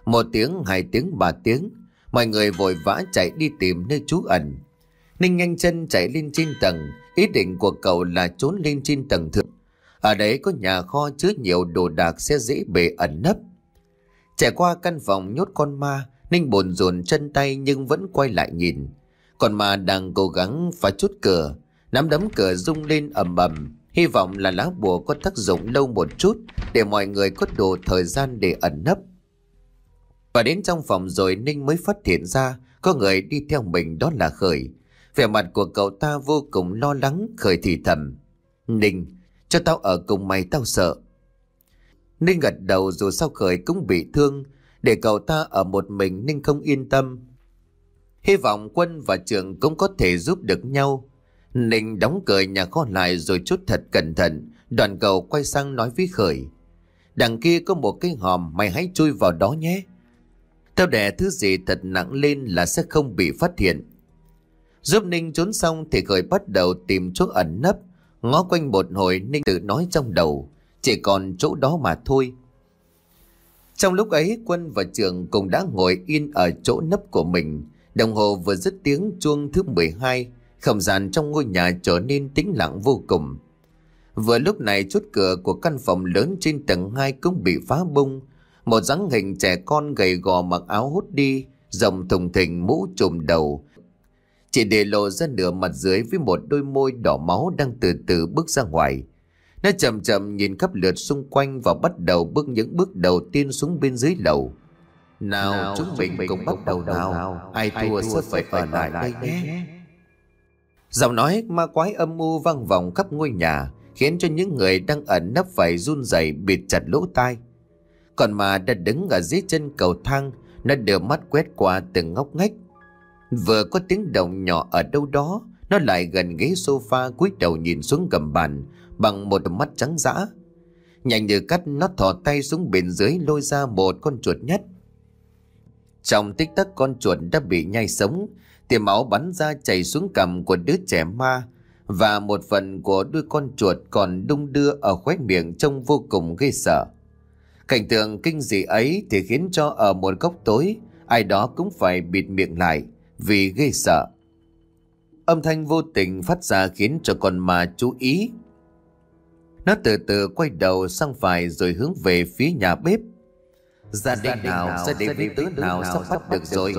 Một tiếng, hai tiếng, ba tiếng, mọi người vội vã chạy đi tìm nơi trú ẩn. Ninh nhanh chân chạy lên trên tầng. Ý định của cậu là trốn lên trên tầng thượng. Ở đấy có nhà kho chứa nhiều đồ đạc sẽ dễ bề ẩn nấp. Trải qua căn phòng nhốt con ma, Ninh bồn rồn chân tay nhưng vẫn quay lại nhìn. Con ma đang cố gắng phá chốt cửa. Nắm đấm cửa rung lên ầm ầm. Hy vọng là lá bùa có tác dụng lâu một chút để mọi người có đủ thời gian để ẩn nấp. Và đến trong phòng rồi Ninh mới phát hiện ra có người đi theo mình, đó là Khởi. Vẻ mặt của cậu ta vô cùng lo lắng. Khởi thì thầm: Ninh, cho tao ở cùng mày, tao sợ. Ninh gật đầu, dù sao Khởi cũng bị thương. Để cậu ta ở một mình Ninh không yên tâm. Hy vọng Quân và Trường cũng có thể giúp được nhau. Ninh đóng cửa nhà kho lại rồi chốt thật cẩn thận. Đoàn cầu quay sang nói với Khởi: Đằng kia có một cái hòm, mày hãy chui vào đó nhé. Tao đè thứ gì thật nặng lên là sẽ không bị phát hiện. Giúp Ninh trốn xong thì Khởi bắt đầu tìm chỗ ẩn nấp. Ngó quanh một hồi Ninh tự nói trong đầu: chỉ còn chỗ đó mà thôi. Trong lúc ấy Quân và Trường cùng đã ngồi yên ở chỗ nấp của mình. Đồng hồ vừa dứt tiếng chuông thứ mười hai. Không gian trong ngôi nhà trở nên tĩnh lặng vô cùng. Vừa lúc này chốt cửa của căn phòng lớn trên tầng hai cũng bị phá bung. Một dáng hình trẻ con gầy gò mặc áo hút đi, rộng thùng thình, mũ trùm đầu, chỉ để lộ ra nửa mặt dưới với một đôi môi đỏ máu đang từ từ bước ra ngoài. Nó chậm chậm nhìn khắp lượt xung quanh và bắt đầu bước những bước đầu tiên xuống bên dưới lầu. Nào, nào chúng mình cùng bắt đầu nào, nào. Ai thua sẽ phải ở lại đây nhé. Giọng nói ma quái âm u vang vọng khắp ngôi nhà, khiến cho những người đang ẩn nấp phải run rẩy bịt chặt lỗ tai. Còn mà đã đứng ở dưới chân cầu thang, nó đưa mắt quét qua từng ngóc ngách. Vừa có tiếng động nhỏ ở đâu đó, nó lại gần ghế sofa cúi đầu nhìn xuống gầm bàn bằng một mắt trắng dã. Nhanh như cắt nó thò tay xuống bên dưới lôi ra một con chuột nhắt. Trong tích tắc con chuột đã bị nhai sống, tia máu bắn ra chảy xuống cằm của đứa trẻ ma, và một phần của đuôi con chuột còn đung đưa ở khóe miệng trông vô cùng ghê sợ. Cảnh tượng kinh dị ấy thì khiến cho ở một góc tối ai đó cũng phải bịt miệng lại vì ghê sợ. Âm thanh vô tình phát ra khiến cho con ma chú ý. Nó từ từ quay đầu sang phải rồi hướng về phía nhà bếp. Ra đây nào, ra đây với tớ nào, sắp bắt được rồi.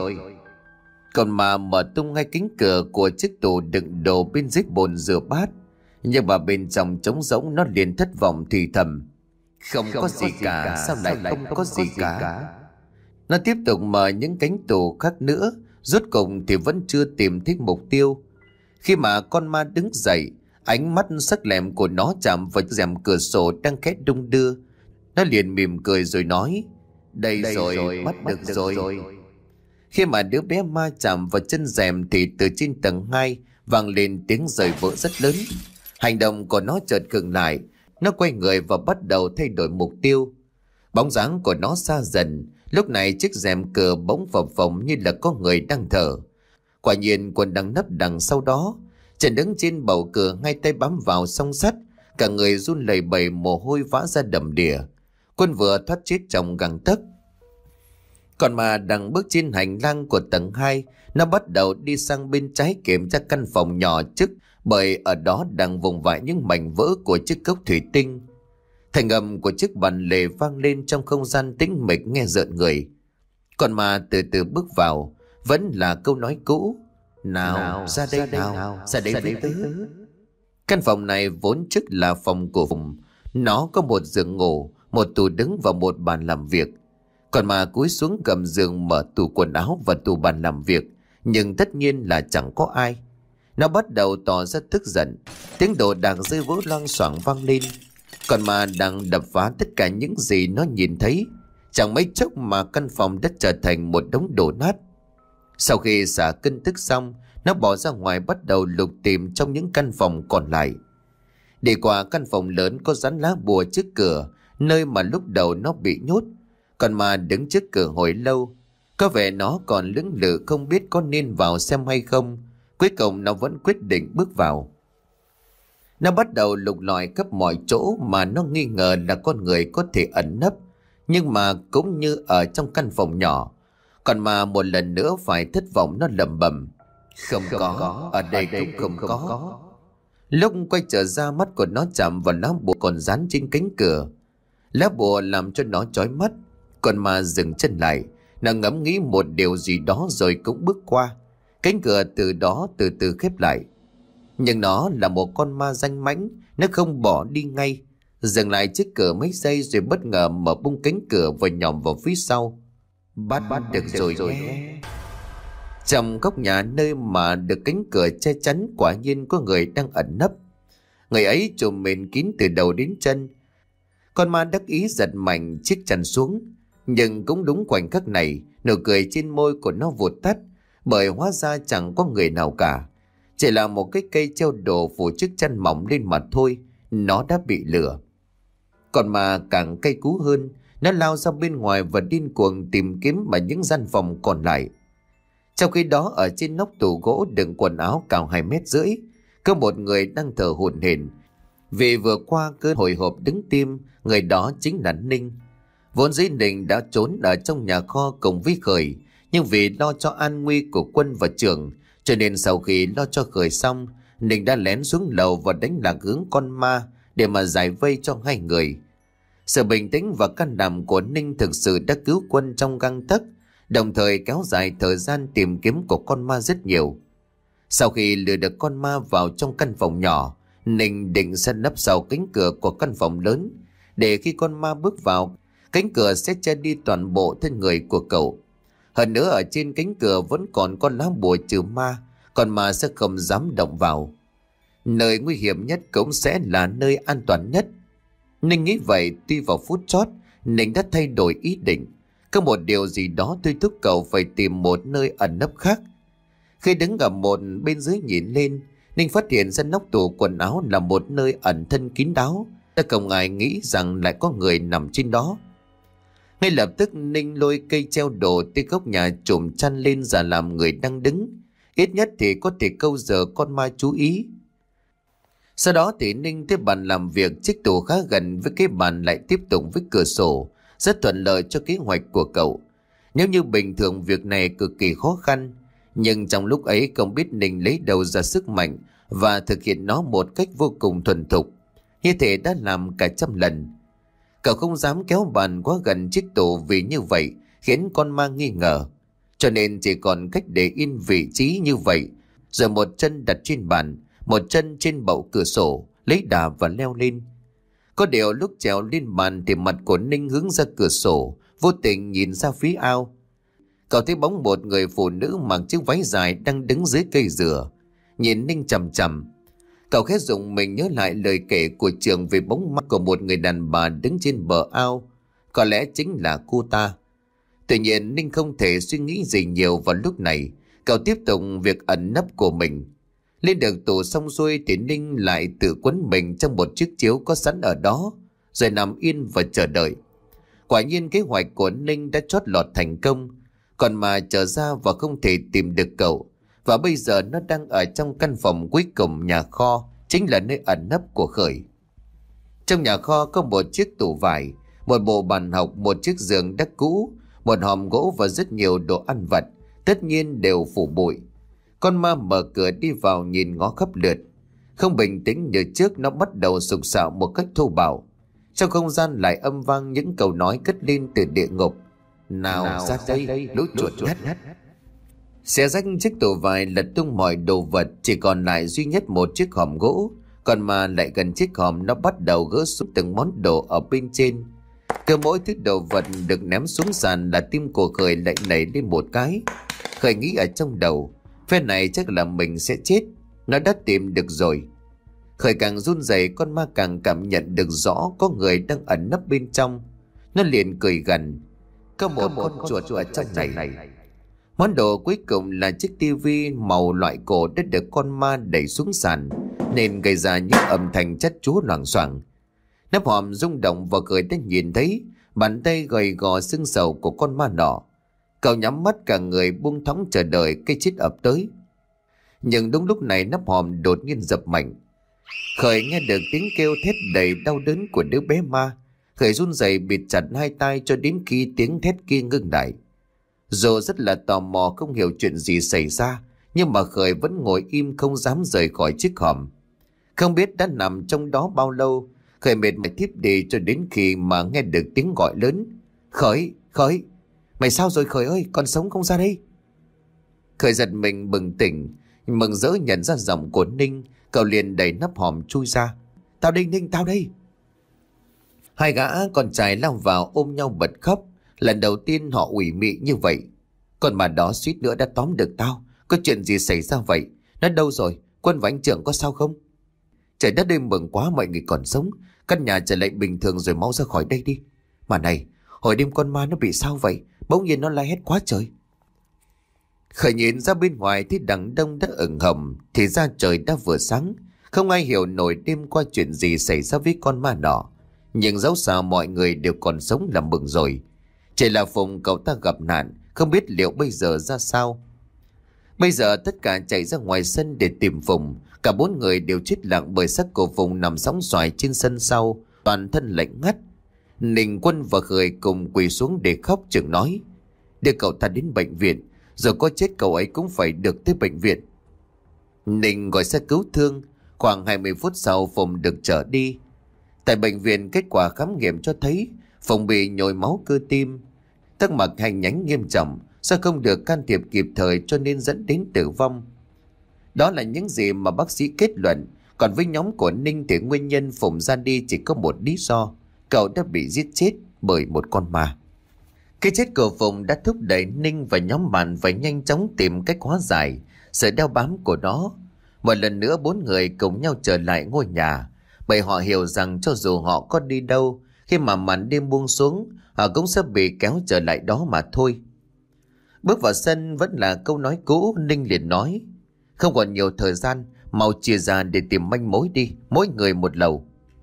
Còn mà mở tung ngay cánh cửa của chiếc tủ đựng đồ bên dưới bồn rửa bát. Nhưng mà bên trong trống rỗng, nó liền thất vọng thì thầm: Không, không có gì cả, cả. Sao lại không, không có gì cả? cả Nó tiếp tục mở những cánh tủ khác nữa. Rốt cùng thì vẫn chưa tìm thấy mục tiêu. Khi mà con ma đứng dậy, ánh mắt sắc lẹm của nó chạm vào rèm cửa sổ đang khẽ đung đưa. Nó liền mỉm cười rồi nói: Đây, Đây rồi, rồi, bắt, bắt được, được rồi. rồi Khi mà đứa bé ma chạm vào chân rèm thì từ trên tầng hai vang lên tiếng rời vỡ rất lớn. Hành động của nó chợt khựng lại. Nó quay người và bắt đầu thay đổi mục tiêu. Bóng dáng của nó xa dần. Lúc này chiếc rèm cửa bỗng phập phồng như là có người đang thở. Quả nhiên Quân đang nấp đằng sau đó. Trần đứng trên bầu cửa, hai tay bám vào song sắt, cả người run lẩy bẩy, mồ hôi vã ra đầm đìa. Quân vừa thoát chết trong gang tấc. Còn mà đang bước trên hành lang của tầng hai, nó bắt đầu đi sang bên trái kiểm tra căn phòng nhỏ trước, bởi ở đó đang vùng vãi những mảnh vỡ của chiếc cốc thủy tinh. Thành âm của chiếc bàn lề vang lên trong không gian tĩnh mịch nghe rợn người. Còn mà từ từ bước vào, vẫn là câu nói cũ: Nào, nào ra đây, ra đây nào, nào, ra đây, ra đây với tớ. Căn phòng này vốn trước là phòng của Phùng. Nó có một giường ngủ, một tủ đứng và một bàn làm việc. Còn mà cúi xuống gầm giường mở tủ quần áo và tủ bàn làm việc, nhưng tất nhiên là chẳng có ai. Nó bắt đầu tỏ ra tức giận. Tiếng đồ đạc rơi vỡ loang xoảng vang lên. Còn mà đang đập phá tất cả những gì nó nhìn thấy. Chẳng mấy chốc mà căn phòng đã trở thành một đống đổ nát. Sau khi xả cơn tức xong, nó bỏ ra ngoài bắt đầu lục tìm trong những căn phòng còn lại. Đi qua căn phòng lớn có dán lá bùa trước cửa, nơi mà lúc đầu nó bị nhốt. Còn mà đứng trước cửa hồi lâu, có vẻ nó còn lưỡng lự không biết có nên vào xem hay không. Cuối cùng nó vẫn quyết định bước vào. Nó bắt đầu lục lọi khắp mọi chỗ mà nó nghi ngờ là con người có thể ẩn nấp. Nhưng mà cũng như ở trong căn phòng nhỏ, còn mà một lần nữa phải thất vọng, nó lẩm bẩm: Không, không có, có, ở đây, ở đây cũng, cũng không, không có. có. Lúc quay trở ra, mắt của nó chạm vào lá bùa còn dán trên cánh cửa. Lá bùa làm cho nó chói mắt. Còn mà dừng chân lại, nó ngẫm nghĩ một điều gì đó rồi cũng bước qua. Cánh cửa từ đó từ từ khép lại. Nhưng nó là một con ma danh mãnh, nó không bỏ đi ngay, dừng lại trước cửa mấy giây rồi bất ngờ mở bung cánh cửa và nhòm vào phía sau. Bắt bắt được rồi nhé. Trong góc nhà nơi mà được cánh cửa che chắn, quả nhiên có người đang ẩn nấp. Người ấy trùm mền kín từ đầu đến chân. Con ma đắc ý giật mạnh chiếc chăn xuống. Nhưng cũng đúng khoảnh khắc này, nụ cười trên môi của nó vụt tắt, bởi hóa ra chẳng có người nào cả. Chỉ là một cái cây treo đồ phủ chiếc chăn mỏng lên mặt thôi. Nó đã bị lừa. Còn mà càng cay cú hơn, nó lao ra bên ngoài và điên cuồng tìm kiếm ở những gian phòng còn lại. Trong khi đó, ở trên nóc tủ gỗ đựng quần áo cao hai mét rưỡi, có một người đang thở hổn hển vì vừa qua cơn hồi hộp đứng tim. Người đó chính là Ninh. Vốn dĩ Ninh đã trốn ở trong nhà kho cùng với Khởi, nhưng vì lo cho an nguy của Quân và Trường, cho nên sau khi lo cho Khởi xong, Ninh đã lén xuống lầu và đánh lạc hướng con ma để mà giải vây cho hai người. Sự bình tĩnh và can đảm của Ninh thực sự đã cứu Quân trong gang tấc, đồng thời kéo dài thời gian tìm kiếm của con ma rất nhiều. Sau khi lừa được con ma vào trong căn phòng nhỏ, Ninh định sẽ nấp sau cánh cửa của căn phòng lớn, để khi con ma bước vào, cánh cửa sẽ che đi toàn bộ thân người của cậu. Hơn nữa, ở trên cánh cửa vẫn còn có lá bùa trừ ma, con ma sẽ không dám động vào. Nơi nguy hiểm nhất cũng sẽ là nơi an toàn nhất. Ninh nghĩ vậy. Tuy vào phút chót, Ninh đã thay đổi ý định. Có một điều gì đó thôi thúc cậu phải tìm một nơi ẩn nấp khác. Khi đứng ở một bên dưới nhìn lên, Ninh phát hiện ra nóc tủ quần áo là một nơi ẩn thân kín đáo. Đã không ai nghĩ rằng lại có người nằm trên đó. Ngay lập tức Ninh lôi cây treo đồ tới góc nhà trùm chăn lên giả làm người đang đứng. Ít nhất thì có thể câu giờ con ma chú ý. Sau đó thì Ninh tới bàn làm việc, chiếc tủ khá gần với cái bàn lại tiếp tục với cửa sổ, rất thuận lợi cho kế hoạch của cậu. Nếu như bình thường việc này cực kỳ khó khăn, nhưng trong lúc ấy không biết Ninh lấy đầu ra sức mạnh và thực hiện nó một cách vô cùng thuần thục, như thể đã làm cả trăm lần. Cậu không dám kéo bàn quá gần chiếc tủ vì như vậy khiến con ma nghi ngờ, cho nên chỉ còn cách để yên vị trí như vậy, rồi một chân đặt trên bàn, một chân trên bậu cửa sổ, lấy đà và leo lên. Có điều lúc trèo lên bàn thì mặt của Ninh hướng ra cửa sổ, vô tình nhìn ra phía ao. Cậu thấy bóng một người phụ nữ mặc chiếc váy dài đang đứng dưới cây dừa, nhìn Ninh chằm chằm. Cậu khẽ dùng mình nhớ lại lời kể của Trường về bóng mắt của một người đàn bà đứng trên bờ ao. Có lẽ chính là cô ta. Tuy nhiên Ninh không thể suy nghĩ gì nhiều vào lúc này. Cậu tiếp tục việc ẩn nấp của mình. Lên được tủ xong xuôi thì Ninh lại tự quấn mình trong một chiếc chiếu có sẵn ở đó, rồi nằm yên và chờ đợi. Quả nhiên kế hoạch của Ninh đã chót lọt thành công. Còn mà trở ra và không thể tìm được cậu. Và bây giờ nó đang ở trong căn phòng cuối cùng nhà kho, chính là nơi ẩn nấp của Khởi. Trong nhà kho có một chiếc tủ vải, một bộ bàn học, một chiếc giường đất cũ, một hòm gỗ và rất nhiều đồ ăn vặt, tất nhiên đều phủ bụi. Con ma mở cửa đi vào nhìn ngó khắp lượt. Không bình tĩnh như trước, nó bắt đầu sục sạo một cách thô bạo. Trong không gian lại âm vang những câu nói cất lên từ địa ngục. Nào, nào ra đây, đây lũ chuột nhắt. Xé rách chiếc tủ vải, lật tung mọi đồ vật, chỉ còn lại duy nhất một chiếc hòm gỗ. Còn mà lại gần chiếc hòm, nó bắt đầu gỡ xuống từng món đồ ở bên trên. Cứ mỗi thứ đồ vật được ném xuống sàn là tim của Khởi lại nảy lên một cái. Khởi nghĩ ở trong đầu, phe này chắc là mình sẽ chết. Nó đã tìm được rồi. Khởi càng run rẩy, con ma càng cảm nhận được rõ có người đang ẩn nấp bên trong. Nó liền cười gằn. Có một, có một con chuột ở trong này. này. Món đồ cuối cùng là chiếc tivi màu loại cổ đã được con ma đẩy xuống sàn, nên gây ra những âm thanh chát chúa loảng xoảng. Nắp hòm rung động và Khởi đã nhìn thấy bàn tay gầy gò xương sầu của con ma nọ. Cậu nhắm mắt cả người buông thõng chờ đợi cái chết ập tới. Nhưng đúng lúc này nắp hòm đột nhiên dập mạnh. Khởi nghe được tiếng kêu thét đầy đau đớn của đứa bé ma. Khởi run rẩy bịt chặt hai tai cho đến khi tiếng thét kia ngưng lại. Dù rất là tò mò không hiểu chuyện gì xảy ra, nhưng mà Khởi vẫn ngồi im không dám rời khỏi chiếc hòm. Không biết đã nằm trong đó bao lâu, Khởi mệt mỏi thiếp đi cho đến khi mà nghe được tiếng gọi lớn. Khởi, Khởi, mày sao rồi Khởi ơi, còn sống không ra đây? Khởi giật mình bừng tỉnh, mừng rỡ nhận ra giọng của Ninh, cậu liền đẩy nắp hòm chui ra. Tao đây Ninh, tao đây. Hai gã con trai lao vào ôm nhau bật khóc. Lần đầu tiên họ ủy mị như vậy. Con mà đó suýt nữa đã tóm được tao. Có chuyện gì xảy ra vậy? Nó đâu rồi? Quân và anh trưởng có sao không? Trời đất ơi, mừng quá mọi người còn sống. Căn nhà trở lại bình thường rồi, mau ra khỏi đây đi. Mà này, hồi đêm con ma nó bị sao vậy? Bỗng nhiên nó la hét quá trời. Khởi nhìn ra bên ngoài thì đằng đông đã ửng hồng, thì ra trời đã vừa sáng. Không ai hiểu nổi đêm qua chuyện gì xảy ra với con ma nọ. Nhưng dẫu sao mọi người đều còn sống là mừng rồi. Chỉ là Phùng cậu ta gặp nạn, không biết liệu bây giờ ra sao. Bây giờ tất cả chạy ra ngoài sân để tìm Phùng. Cả bốn người đều chết lặng bởi xác của Phùng nằm sóng xoài trên sân sau, toàn thân lạnh ngắt. Ninh, Quân và Khởi cùng quỳ xuống để khóc, chừng nói: đưa cậu ta đến bệnh viện, rồi có chết cậu ấy cũng phải được tới bệnh viện. Ninh gọi xe cứu thương. Khoảng hai mươi phút sau Phùng được chở đi. Tại bệnh viện, kết quả khám nghiệm cho thấy Phùng bị nhồi máu cơ tim, tắc mạch hành nhánh nghiêm trọng, do không được can thiệp kịp thời cho nên dẫn đến tử vong. Đó là những gì mà bác sĩ kết luận. Còn với nhóm của Ninh thì nguyên nhân Phùng ra đi chỉ có một lý do: cậu đã bị giết chết bởi một con ma. Cái chết của Phùng đã thúc đẩy Ninh và nhóm bạn phải nhanh chóng tìm cách hóa giải sự đeo bám của nó. Một lần nữa bốn người cùng nhau trở lại ngôi nhà, bởi họ hiểu rằng cho dù họ có đi đâu, khi mà màn đêm buông xuống, họ cũng sẽ bị kéo trở lại đó mà thôi. Bước vào sân vẫn là câu nói cũ. Ninh liền nói: không còn nhiều thời gian, mau chia ra để tìm manh mối đi, mỗi người một lầu.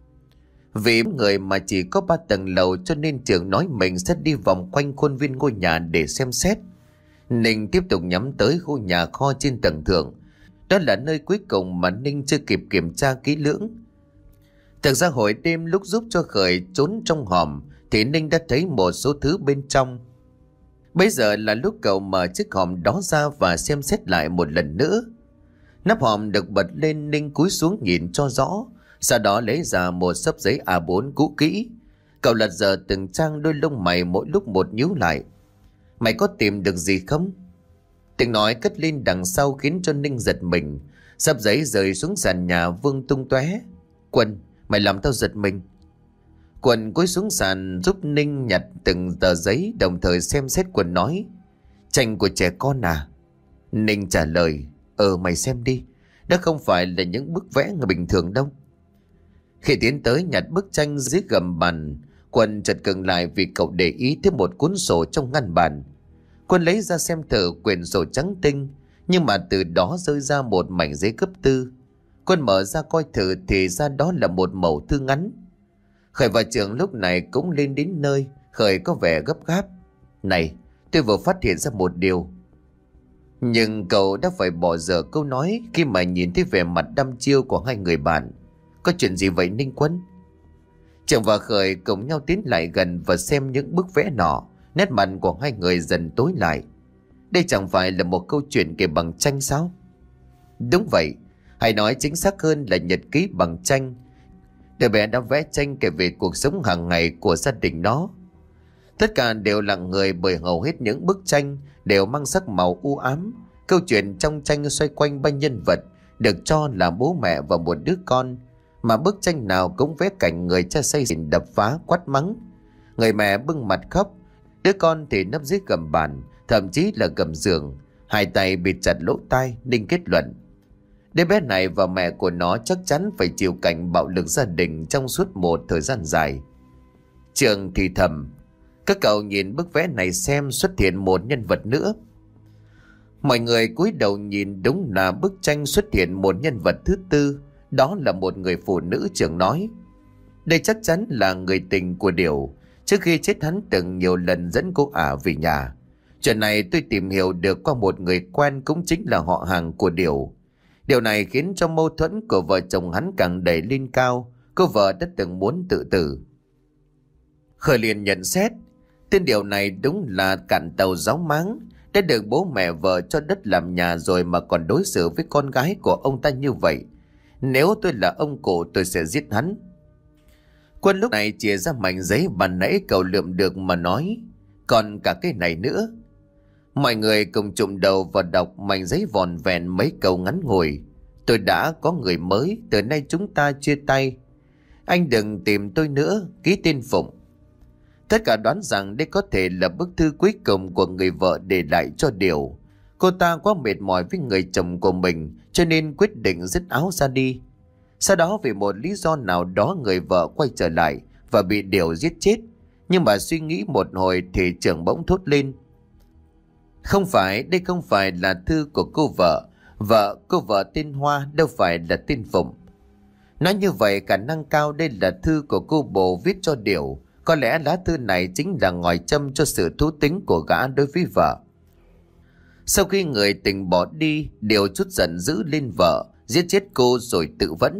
Vì người mà chỉ có ba tầng lầu cho nên trưởng nói mình sẽ đi vòng quanh khuôn viên ngôi nhà để xem xét. Ninh tiếp tục nhắm tới khu nhà kho trên tầng thượng. Đó là nơi cuối cùng mà Ninh chưa kịp kiểm tra kỹ lưỡng. Thực ra hồi đêm lúc giúp cho Khởi trốn trong hòm thì Ninh đã thấy một số thứ bên trong. Bây giờ là lúc cậu mở chiếc hòm đó ra và xem xét lại một lần nữa. Nắp hòm được bật lên, Ninh cúi xuống nhìn cho rõ, sau đó lấy ra một xấp giấy a bốn cũ kỹ. Cậu lật dở từng trang, đôi lông mày mỗi lúc một nhíu lại. Mày có tìm được gì không? Tiếng nói cất lên đằng sau khiến cho Ninh giật mình. Xấp giấy rơi xuống sàn nhà vương tung tóe. Quân, mày làm tao giật mình. Quân cúi xuống sàn giúp Ninh nhặt từng tờ giấy, đồng thời xem xét. Quân nói: tranh của trẻ con à? Ninh trả lời: Ờ mày xem đi, đó không phải là những bức vẽ người bình thường đâu. Khi tiến tới nhặt bức tranh dưới gầm bàn, Quân chợt ngừng lại vì cậu để ý thấy một cuốn sổ trong ngăn bàn. Quân lấy ra xem thử quyển sổ trắng tinh, nhưng mà từ đó rơi ra một mảnh giấy cấp tư. Quân mở ra coi thử thì ra đó là một mẩu thư ngắn. Khởi và Trường lúc này cũng lên đến nơi. Khởi có vẻ gấp gáp: này, tôi vừa phát hiện ra một điều. Nhưng cậu đã phải bỏ dở câu nói khi mà nhìn thấy vẻ mặt đăm chiêu của hai người bạn. Có chuyện gì vậy Ninh Quân? Trường và Khởi cùng nhau tiến lại gần và xem những bức vẽ nọ. Nét mặt của hai người dần tối lại. Đây chẳng phải là một câu chuyện kể bằng tranh sao? Đúng vậy, hay nói chính xác hơn là nhật ký bằng tranh. Đứa bé đã vẽ tranh kể về cuộc sống hàng ngày của gia đình nó. Tất cả đều lặng người bởi hầu hết những bức tranh đều mang sắc màu u ám. Câu chuyện trong tranh xoay quanh ba nhân vật được cho là bố mẹ và một đứa con, mà bức tranh nào cũng vẽ cảnh người cha say xỉn đập phá quát mắng. Người mẹ bưng mặt khóc, đứa con thì nấp dưới gầm bàn, thậm chí là gầm giường, hai tay bịt chặt lỗ tai. Ninh kết luận đứa bé này và mẹ của nó chắc chắn phải chịu cảnh bạo lực gia đình trong suốt một thời gian dài. Trường thì thầm: các cậu nhìn bức vẽ này xem, xuất hiện một nhân vật nữa. Mọi người cúi đầu nhìn, đúng là bức tranh xuất hiện một nhân vật thứ tư. Đó là một người phụ nữ. Trường nói: đây chắc chắn là người tình của Điểu. Trước khi chết hắn từng nhiều lần dẫn cô ả về nhà. Chuyện này tôi tìm hiểu được qua một người quen, cũng chính là họ hàng của Điểu. Điều này khiến cho mâu thuẫn của vợ chồng hắn càng đẩy lên cao. Cô vợ đã từng muốn tự tử. Khởi liền nhận xét, tên điều này đúng là cạn tàu giáo máng, đã được bố mẹ vợ cho đất làm nhà rồi mà còn đối xử với con gái của ông ta như vậy. Nếu tôi là ông cụ tôi sẽ giết hắn. Quân lúc này chìa ra mảnh giấy bà nãy cậu lượm được mà nói, còn cả cái này nữa. Mọi người cùng chụm đầu và đọc mảnh giấy vòn vẹn mấy câu ngắn ngủi. Tôi đã có người mới, từ nay chúng ta chia tay. Anh đừng tìm tôi nữa, ký tên Phụng. Tất cả đoán rằng đây có thể là bức thư cuối cùng của người vợ để lại cho Điều. Cô ta quá mệt mỏi với người chồng của mình cho nên quyết định dứt áo ra đi. Sau đó vì một lý do nào đó người vợ quay trở lại và bị Điều giết chết. Nhưng mà suy nghĩ một hồi thì Trường bỗng thốt lên. Không phải, đây không phải là thư của cô vợ. Vợ, cô vợ tên Hoa đâu phải là tên Phụng. Nói như vậy khả năng cao đây là thư của cô bồ viết cho Điều. Có lẽ lá thư này chính là ngòi châm cho sự thú tính của gã đối với vợ. Sau khi người tình bỏ đi, Điều chút giận dữ lên vợ, giết chết cô rồi tự vẫn.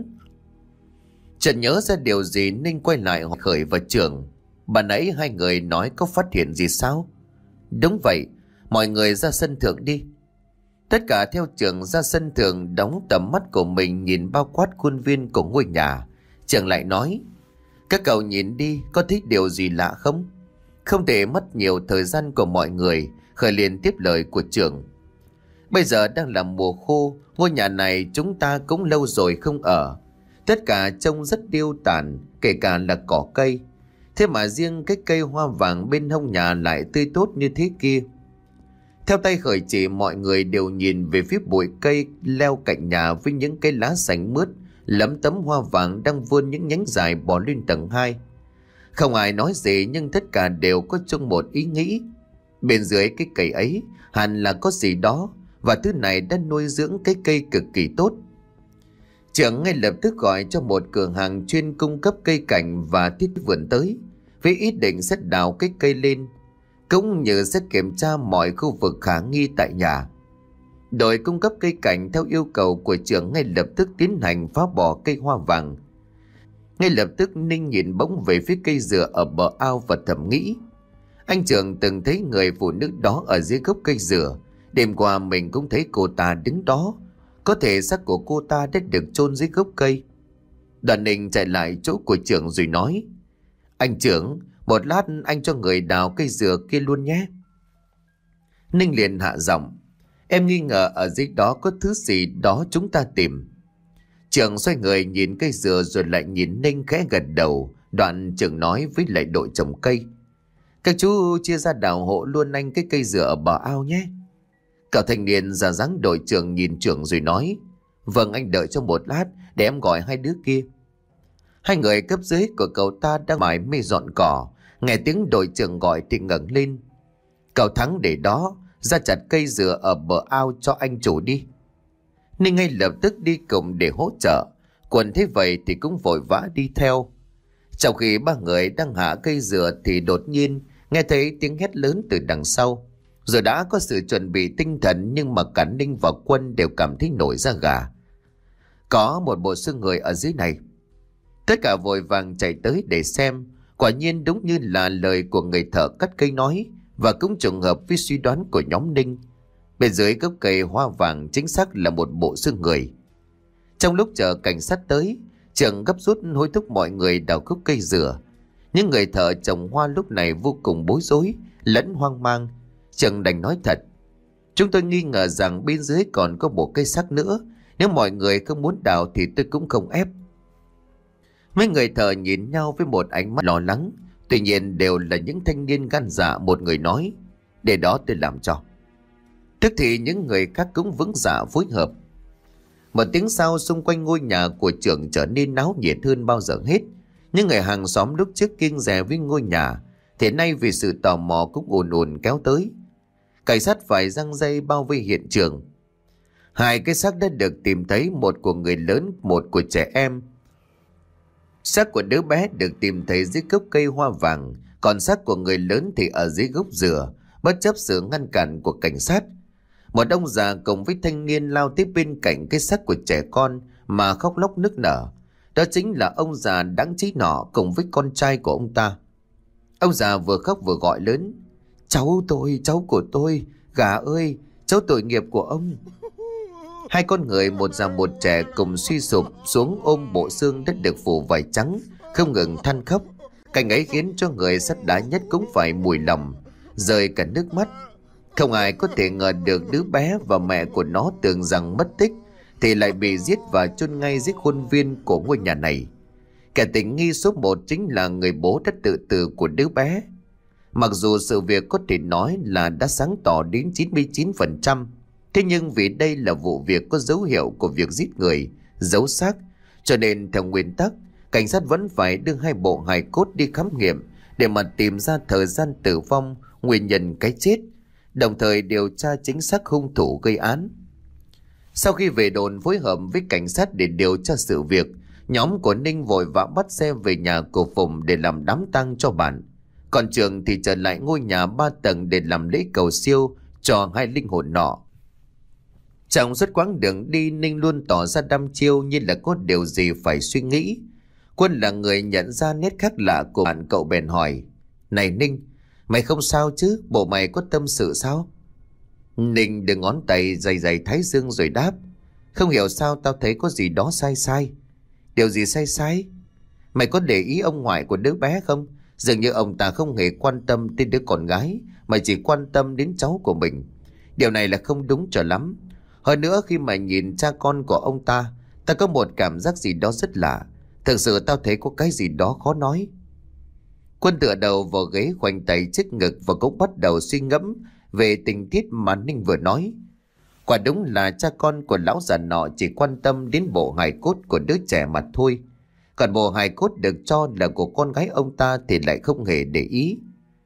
Chợt nhớ ra điều gì nên quay lại hỏi Khởi và Trường. Bà nãy hai người nói có phát hiện gì sao? Đúng vậy, mọi người ra sân thượng đi. Tất cả theo Trường ra sân thượng, đóng tầm mắt của mình nhìn bao quát khuôn viên của ngôi nhà. Trường lại nói, các cậu nhìn đi, có thấy điều gì lạ không? Không thể mất nhiều thời gian của mọi người, Khởi liền tiếp lời của Trường. Bây giờ đang là mùa khô, ngôi nhà này chúng ta cũng lâu rồi không ở. Tất cả trông rất điêu tàn, kể cả là cỏ cây. Thế mà riêng cái cây hoa vàng bên hông nhà lại tươi tốt như thế kia. Theo tay Khởi chỉ, mọi người đều nhìn về phía bụi cây leo cạnh nhà với những cái lá xanh mướt, lấm tấm hoa vàng đang vươn những nhánh dài bò lên tầng hai. Không ai nói gì nhưng tất cả đều có chung một ý nghĩ. Bên dưới cái cây ấy hẳn là có gì đó, và thứ này đã nuôi dưỡng cái cây cực kỳ tốt. Trưởng ngay lập tức gọi cho một cửa hàng chuyên cung cấp cây cảnh và thiết vườn tới, với ý định sẽ đào cái cây lên, cũng như sẽ kiểm tra mọi khu vực khả nghi tại nhà. Đội cung cấp cây cảnh theo yêu cầu của trưởng ngay lập tức tiến hành phá bỏ cây hoa vàng. Ngay lập tức Ninh nhìn bỗng về phía cây dừa ở bờ ao và thầm nghĩ, anh trưởng từng thấy người phụ nữ đó ở dưới gốc cây dừa. Đêm qua mình cũng thấy cô ta đứng đó. Có thể xác của cô ta đã được chôn dưới gốc cây. Đoàn Ninh chạy lại chỗ của trưởng rồi nói, anh trưởng, một lát anh cho người đào cây dừa kia luôn nhé. Ninh liền hạ giọng, em nghi ngờ ở dưới đó có thứ gì đó chúng ta tìm. Trưởng xoay người nhìn cây dừa rồi lại nhìn Ninh khẽ gật đầu. Đoạn trưởng nói với lại đội trồng cây, các chú chia ra đào hộ luôn anh cái cây dừa ở bờ ao nhé. Cậu thanh niên ra dáng đội trưởng nhìn trưởng rồi nói, vâng anh đợi cho một lát để em gọi hai đứa kia. Hai người cấp dưới của cậu ta đang mải mê dọn cỏ, nghe tiếng đội trưởng gọi thì ngẩng lên. Cậu Thắng để đó, ra chặt cây dừa ở bờ ao cho anh chủ đi. Nên ngay lập tức đi cùng để hỗ trợ. Quần thấy vậy thì cũng vội vã đi theo. Trong khi ba người đang hạ cây dừa thì đột nhiên nghe thấy tiếng hét lớn từ đằng sau. Rồi đã có sự chuẩn bị tinh thần, nhưng mà cả Ninh và Quân đều cảm thấy nổi da gà. Có một bộ xương người ở dưới này. Tất cả vội vàng chạy tới để xem. Quả nhiên đúng như là lời của người thợ cắt cây nói, và cũng trùng hợp với suy đoán của nhóm Ninh. Bên dưới gốc cây hoa vàng chính xác là một bộ xương người. Trong lúc chờ cảnh sát tới, Trường gấp rút hối thúc mọi người đào gốc cây dừa. Những người thợ trồng hoa lúc này vô cùng bối rối lẫn hoang mang. Trường đành nói thật, chúng tôi nghi ngờ rằng bên dưới còn có bộ cây xác nữa. Nếu mọi người không muốn đào thì tôi cũng không ép. Mấy người thợ nhìn nhau với một ánh mắt lo lắng. Tuy nhiên đều là những thanh niên gan dạ. Một người nói, để đó tôi làm cho. Tức thì những người khác cũng vững dạ phối hợp. Một tiếng sau, xung quanh ngôi nhà của Trường trở nên náo nhiệt hơn bao giờ hết. Những người hàng xóm lúc trước kiêng dè với ngôi nhà, thế nay vì sự tò mò cũng ùn ùn kéo tới. Cảnh sát phải giăng dây bao vây hiện trường. Hai cái xác đã được tìm thấy, một của người lớn, một của trẻ em. Xác của đứa bé được tìm thấy dưới gốc cây hoa vàng, còn xác của người lớn thì ở dưới gốc dừa. Bất chấp sự ngăn cản của cảnh sát, một ông già cùng với thanh niên lao tiếp bên cạnh cái xác của trẻ con mà khóc lóc nức nở. Đó chính là ông già đáng trí nọ cùng với con trai của ông ta. Ông già vừa khóc vừa gọi lớn: Cháu tôi, cháu của tôi, Gà ơi, cháu tội nghiệp của ông. Hai con người một già một trẻ cùng suy sụp xuống ôm bộ xương đất được phủ vải trắng, không ngừng than khóc. Cảnh ấy khiến cho người sắt đá nhất cũng phải mùi lòng, rơi cả nước mắt. Không ai có thể ngờ được đứa bé và mẹ của nó tưởng rằng mất tích thì lại bị giết và chôn ngay dưới khuôn viên của ngôi nhà này. Kẻ tình nghi số một chính là người bố đã tự tử của đứa bé. Mặc dù sự việc có thể nói là đã sáng tỏ đến chín mươi chín phần trăm, thế nhưng vì đây là vụ việc có dấu hiệu của việc giết người, giấu xác, cho nên theo nguyên tắc, cảnh sát vẫn phải đưa hai bộ hài cốt đi khám nghiệm để mà tìm ra thời gian tử vong, nguyên nhân cái chết, đồng thời điều tra chính xác hung thủ gây án. Sau khi về đồn phối hợp với cảnh sát để điều tra sự việc, nhóm của Ninh vội vã bắt xe về nhà của Phùng để làm đám tang cho bạn. Còn Trường thì trở lại ngôi nhà ba tầng để làm lễ cầu siêu cho hai linh hồn nọ. Trong suốt quãng đường đi, Ninh luôn tỏ ra đăm chiêu như là có điều gì phải suy nghĩ. Quân là người nhận ra nét khác lạ của bạn, cậu bèn hỏi: Này Ninh, mày không sao chứ? Bộ mày có tâm sự sao? Ninh đưa ngón tay dày dày thái dương rồi đáp: Không hiểu sao tao thấy có gì đó sai sai. Điều gì sai sai? Mày có để ý ông ngoại của đứa bé không? Dường như ông ta không hề quan tâm đến đứa con gái, mà chỉ quan tâm đến cháu của mình. Điều này là không đúng cho lắm. Hơn nữa, khi mà nhìn cha con của ông ta, ta có một cảm giác gì đó rất lạ. Thực sự tao thấy có cái gì đó khó nói. Quân tựa đầu vào ghế, khoanh tay trước ngực và cũng bắt đầu suy ngẫm về tình tiết mà Ninh vừa nói. Quả đúng là cha con của lão già nọ chỉ quan tâm đến bộ hài cốt của đứa trẻ mà thôi. Còn bộ hài cốt được cho là của con gái ông ta thì lại không hề để ý.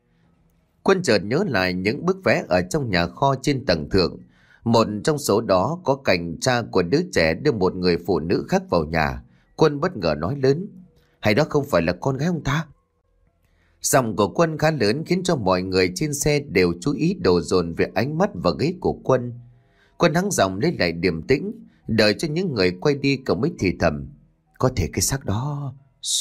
Quân chợt nhớ lại những bức vẽ ở trong nhà kho trên tầng thượng. Một trong số đó có cảnh cha của đứa trẻ đưa một người phụ nữ khác vào nhà. Quân bất ngờ nói lớn: Hay đó không phải là con gái ông ta? Giọng của Quân khá lớn khiến cho mọi người trên xe đều chú ý đổ dồn về ánh mắt và ghế của Quân. Quân hắng giọng lấy lại điềm tĩnh, đợi cho những người quay đi cậu mới thì thầm: Có thể cái xác đó...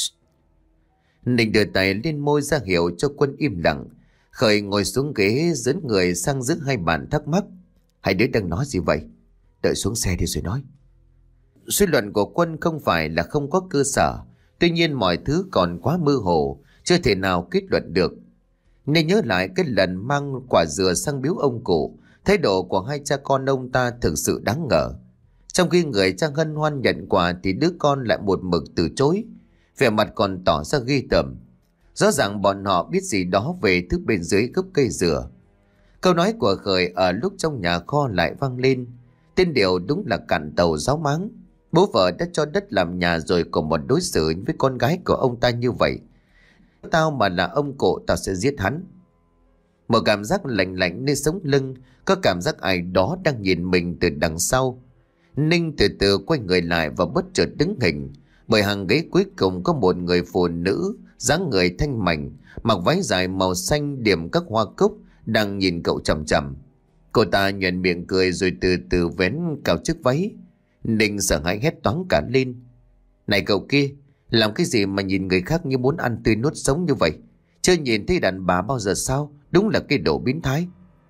Ninh đưa tay lên môi ra hiệu cho Quân im lặng. Khởi ngồi xuống ghế dẫn người sang giữa hai bạn thắc mắc: Hai đứa đang nói gì vậy? Đợi xuống xe đi rồi nói. Suy luận của Quân không phải là không có cơ sở, tuy nhiên mọi thứ còn quá mơ hồ, chưa thể nào kết luận được. Nên nhớ lại cái lần mang quả dừa sang biếu ông cụ, thái độ của hai cha con ông ta thực sự đáng ngờ. Trong khi người cha hân hoan nhận quà thì đứa con lại một mực từ chối, vẻ mặt còn tỏ ra ghê tởm. Rõ ràng bọn họ biết gì đó về thứ bên dưới gốc cây dừa. Câu nói của Khởi ở lúc trong nhà kho lại vang lên. Tên điều đúng là cạn tàu giáo máng. Bố vợ đã cho đất làm nhà rồi còn một đối xử với con gái của ông ta như vậy. Tao mà là ông cụ tao sẽ giết hắn. Một cảm giác lạnh lạnh nơi sống lưng, có cảm giác ai đó đang nhìn mình từ đằng sau. Ninh từ từ quay người lại và bất chợt đứng hình, bởi hàng ghế cuối cùng có một người phụ nữ dáng người thanh mảnh, mặc váy dài màu xanh điểm các hoa cúc, đang nhìn cậu chằm chằm. Cô ta nhoẻn miệng cười rồi từ từ vén cao chiếc váy. Ninh sợ hãi hét toáng cả lên: Này cậu kia, làm cái gì mà nhìn người khác như muốn ăn tươi nuốt sống như vậy? Chưa nhìn thấy đàn bà bao giờ sao? Đúng là cái đồ biến thái.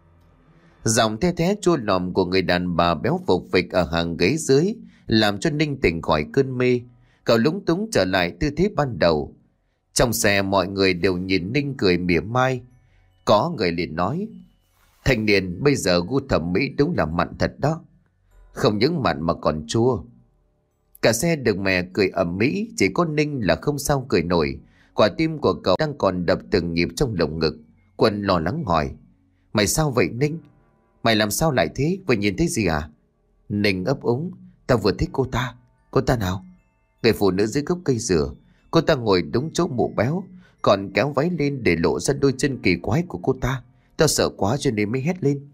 Giọng the thé chua lòm của người đàn bà béo phục phịch ở hàng ghế dưới làm cho Ninh tỉnh khỏi cơn mê. Cậu lúng túng trở lại tư thế ban đầu. Trong xe mọi người đều nhìn Ninh cười mỉa mai. Có người liền nói: Thanh niên bây giờ gu thẩm mỹ đúng là mặn thật đó. Không những mặn mà còn chua. Cả xe được mè cười ầm ĩ, chỉ có Ninh là không sao cười nổi. Quả tim của cậu đang còn đập từng nhịp trong lồng ngực. Quân lo lắng hỏi: Mày sao vậy Ninh? Mày làm sao lại thế? Vừa nhìn thấy gì à? Ninh ấp úng: Tao vừa thích cô ta. Cô ta nào? Người phụ nữ dưới gốc cây dừa. Cô ta ngồi đúng chỗ mụ béo, còn kéo váy lên để lộ ra đôi chân kỳ quái của cô ta. Tao sợ quá cho nên mới hét lên.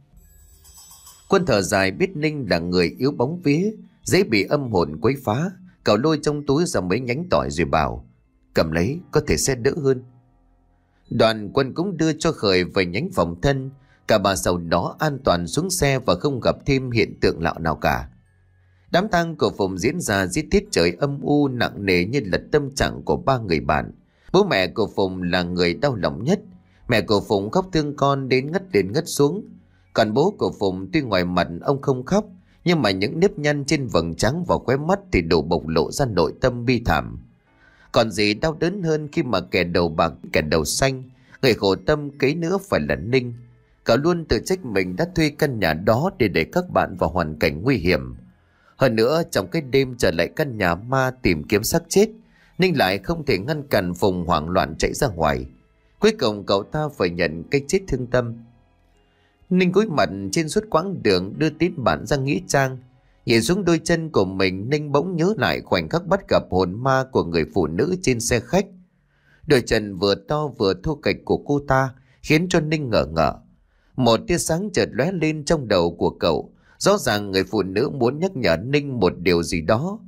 Quân thở dài, biết Ninh là người yếu bóng vía, dễ bị âm hồn quấy phá. Cậu lôi trong túi ra mấy nhánh tỏi rồi bảo: Cầm lấy, có thể sẽ đỡ hơn. Đoàn Quân cũng đưa cho Khởi vài nhánh phòng thân. Cả bà sau đó an toàn xuống xe và không gặp thêm hiện tượng lạ nào cả. Đám tang của Phùng diễn ra dưới tiết trời âm u nặng nề như là tâm trạng của ba người bạn. Bố mẹ của Phùng là người đau lòng nhất. Mẹ của Phùng khóc thương con đến ngất lên ngất xuống. Còn bố của Phùng tuy ngoài mặt ông không khóc, nhưng mà những nếp nhăn trên vầng trán và khóe mắt thì đổ bộc lộ ra nội tâm bi thảm. Còn gì đau đớn hơn khi mà kẻ đầu bạc kẻ đầu xanh, người khổ tâm kế nữa phải là Ninh. Cậu luôn tự trách mình đã thuê căn nhà đó để đẩy các bạn vào hoàn cảnh nguy hiểm. Hơn nữa trong cái đêm trở lại căn nhà ma tìm kiếm xác chết, Ninh lại không thể ngăn cản Phùng hoảng loạn chạy ra ngoài. Cuối cùng cậu ta phải nhận cái chết thương tâm. Ninh cúi mặt trên suốt quãng đường đưa tín bạn ra nghĩa trang. Nhìn xuống đôi chân của mình, Ninh bỗng nhớ lại khoảnh khắc bắt gặp hồn ma của người phụ nữ trên xe khách. Đôi chân vừa to vừa thô kệch của cô ta khiến cho Ninh ngỡ ngỡ. Một tia sáng chợt lóe lên trong đầu của cậu. Rõ ràng người phụ nữ muốn nhắc nhở Ninh một điều gì đó.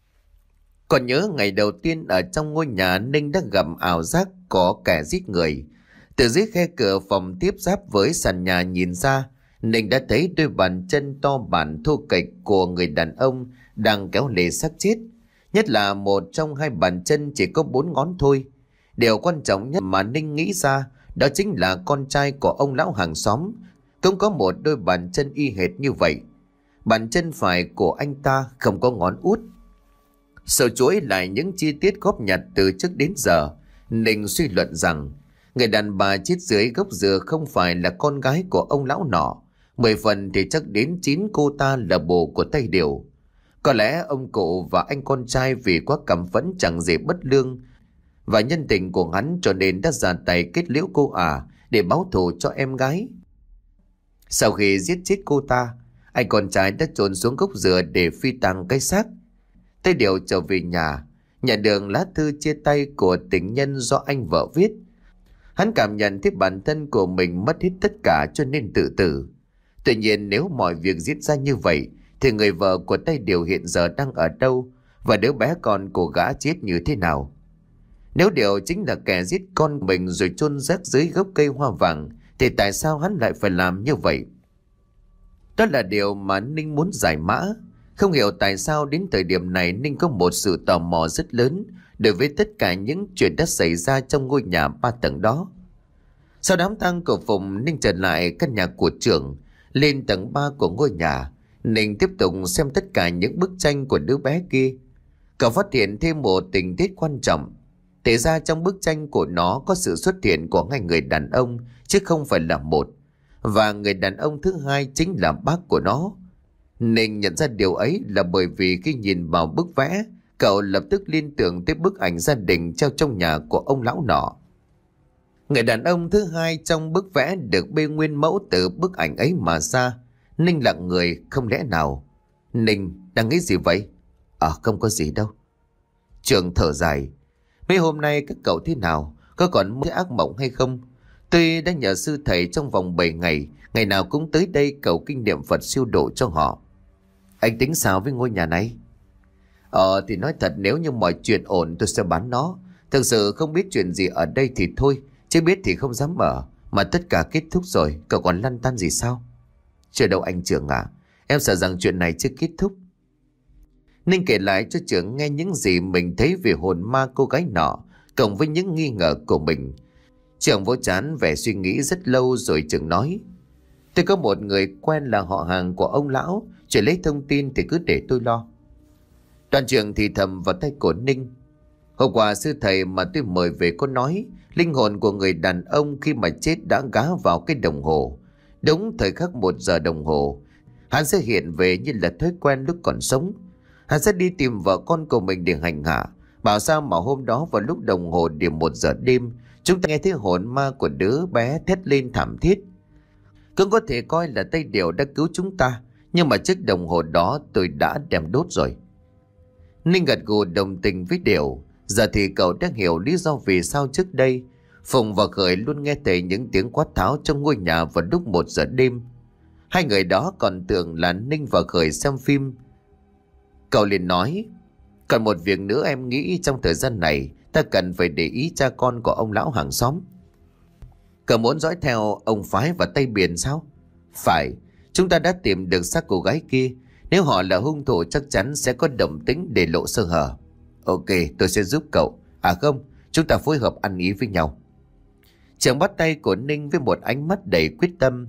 Còn nhớ ngày đầu tiên ở trong ngôi nhà, Ninh đã gặp ảo giác có kẻ giết người. Từ dưới khe cửa phòng tiếp giáp với sàn nhà nhìn ra, Ninh đã thấy đôi bàn chân to bản thô kệch của người đàn ông đang kéo lê xác chết. Nhất là một trong hai bàn chân chỉ có bốn ngón thôi. Điều quan trọng nhất mà Ninh nghĩ ra đó chính là con trai của ông lão hàng xóm cũng có một đôi bàn chân y hệt như vậy. Bàn chân phải của anh ta không có ngón út. Sâu chuỗi lại những chi tiết góp nhặt từ trước đến giờ, Ninh suy luận rằng người đàn bà chết dưới gốc dừa không phải là con gái của ông lão nọ. Mười phần thì chắc đến chín cô ta là bồ của Tây Điều. Có lẽ ông cụ và anh con trai vì quá căm phẫn chẳng gì bất lương và nhân tình của hắn cho nên đã ra tay kết liễu cô ả để báo thù cho em gái. Sau khi giết chết cô ta, anh con trai đã chôn xuống gốc dừa để phi tang cái xác. Tây Điều trở về nhà, nhận được lá thư chia tay của tình nhân do anh vợ viết. Hắn cảm nhận thấy bản thân của mình mất hết tất cả cho nên tự tử. Tuy nhiên nếu mọi việc diễn ra như vậy thì người vợ của Tây Điều hiện giờ đang ở đâu và đứa bé con của gã chết như thế nào? Nếu Điều chính là kẻ giết con mình rồi chôn rác dưới gốc cây hoa vàng thì tại sao hắn lại phải làm như vậy? Đó là điều mà Ninh muốn giải mã. Không hiểu tại sao đến thời điểm này Ninh có một sự tò mò rất lớn đối với tất cả những chuyện đã xảy ra trong ngôi nhà ba tầng đó. Sau đám tang của Phùng, Ninh trở lại căn nhà của trưởng. Lên tầng ba của ngôi nhà, Ninh tiếp tục xem tất cả những bức tranh của đứa bé kia. Cậu phát hiện thêm một tình tiết quan trọng. Thế ra trong bức tranh của nó có sự xuất hiện của hai người đàn ông chứ không phải là một. Và người đàn ông thứ hai chính là bác của nó. Ninh nhận ra điều ấy là bởi vì khi nhìn vào bức vẽ, cậu lập tức liên tưởng tới bức ảnh gia đình treo trong nhà của ông lão nọ. Người đàn ông thứ hai trong bức vẽ được bê nguyên mẫu từ bức ảnh ấy mà ra. Ninh lặng người, không lẽ nào? Ninh đang nghĩ gì vậy? À không có gì đâu. Trường thở dài. Mấy hôm nay các cậu thế nào? Có còn mơ ác mộng hay không? Tôi đã nhờ sư thầy trong vòng bảy ngày, ngày nào cũng tới đây cầu kinh niệm Phật siêu độ cho họ. Anh tính sao với ngôi nhà này? Ờ thì nói thật, nếu như mọi chuyện ổn tôi sẽ bán nó. Thực sự không biết chuyện gì ở đây thì thôi, chứ biết thì không dám mở. Mà tất cả kết thúc rồi, cậu còn lăn tăn gì sao? Chưa đâu anh trưởng ạ, à. Em sợ rằng chuyện này chưa kết thúc. Ninh kể lại cho trưởng nghe những gì mình thấy về hồn ma cô gái nọ, cộng với những nghi ngờ của mình. Trưởng vỗ trán vẻ suy nghĩ rất lâu rồi trưởng nói: Tôi có một người quen là họ hàng của ông lão, chỉ lấy thông tin thì cứ để tôi lo. Đoàn trưởng thì thầm vào tay của Ninh: Hôm qua sư thầy mà tôi mời về có nói linh hồn của người đàn ông khi mà chết đã gá vào cái đồng hồ. Đúng thời khắc một giờ đồng hồ, hắn sẽ hiện về như là thói quen lúc còn sống. Hắn sẽ đi tìm vợ con của mình để hành hạ. Bảo sao mà hôm đó vào lúc đồng hồ điểm một giờ đêm, chúng ta nghe thấy hồn ma của đứa bé thét lên thảm thiết. Cũng có thể coi là Tây Điều đã cứu chúng ta, nhưng mà chiếc đồng hồ đó tôi đã đem đốt rồi. Ninh gật gù đồng tình với Điều. Giờ thì cậu đã hiểu lý do vì sao trước đây Phùng và Khởi luôn nghe thấy những tiếng quát tháo trong ngôi nhà vào lúc một giờ đêm. Hai người đó còn tưởng là Ninh và Khởi xem phim. Cậu liền nói: Còn một việc nữa em nghĩ trong thời gian này ta cần phải để ý cha con của ông lão hàng xóm. Cậu muốn dõi theo ông Phái và Tây Biển sao? Phải, chúng ta đã tìm được xác cô gái kia. Nếu họ là hung thủ chắc chắn sẽ có động tĩnh để lộ sơ hở. Ok, tôi sẽ giúp cậu. À không, Chúng ta phối hợp ăn ý với nhau. Trường bắt tay của Ninh với một ánh mắt đầy quyết tâm.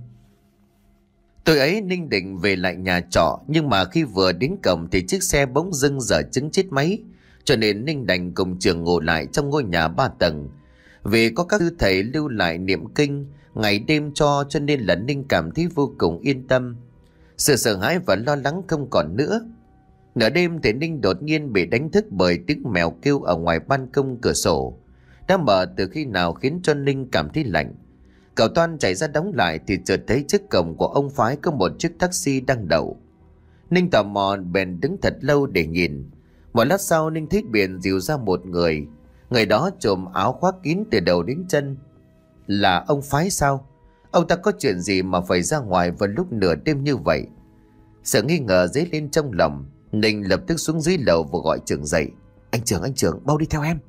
Tối ấy Ninh định về lại nhà trọ, nhưng mà khi vừa đến cổng thì chiếc xe bỗng dưng dở chứng chết máy, cho nên Ninh đành cùng Trường ngủ lại trong ngôi nhà ba tầng. Vì có các sư thầy lưu lại niệm kinh ngày đêm cho cho nên là Ninh cảm thấy vô cùng yên tâm. Sự sợ hãi và lo lắng không còn nữa. Nửa đêm thì Ninh đột nhiên bị đánh thức bởi tiếng mèo kêu ở ngoài ban công cửa sổ. Đã mở từ khi nào khiến cho Ninh cảm thấy lạnh. Cậu toan chạy ra đóng lại thì chợt thấy trước cổng của ông phái có một chiếc taxi đang đậu. Ninh tò mò bèn đứng thật lâu để nhìn. Một lát sau Ninh thấy biển dìu ra một người. Người đó trùm áo khoác kín từ đầu đến chân. Là ông phái sao? Ông ta có chuyện gì mà phải ra ngoài vào lúc nửa đêm như vậy? Sự nghi ngờ dấy lên trong lòng, Ninh lập tức xuống dưới lầu và gọi Trường dậy. Anh Trường, anh Trường, mau đi theo em.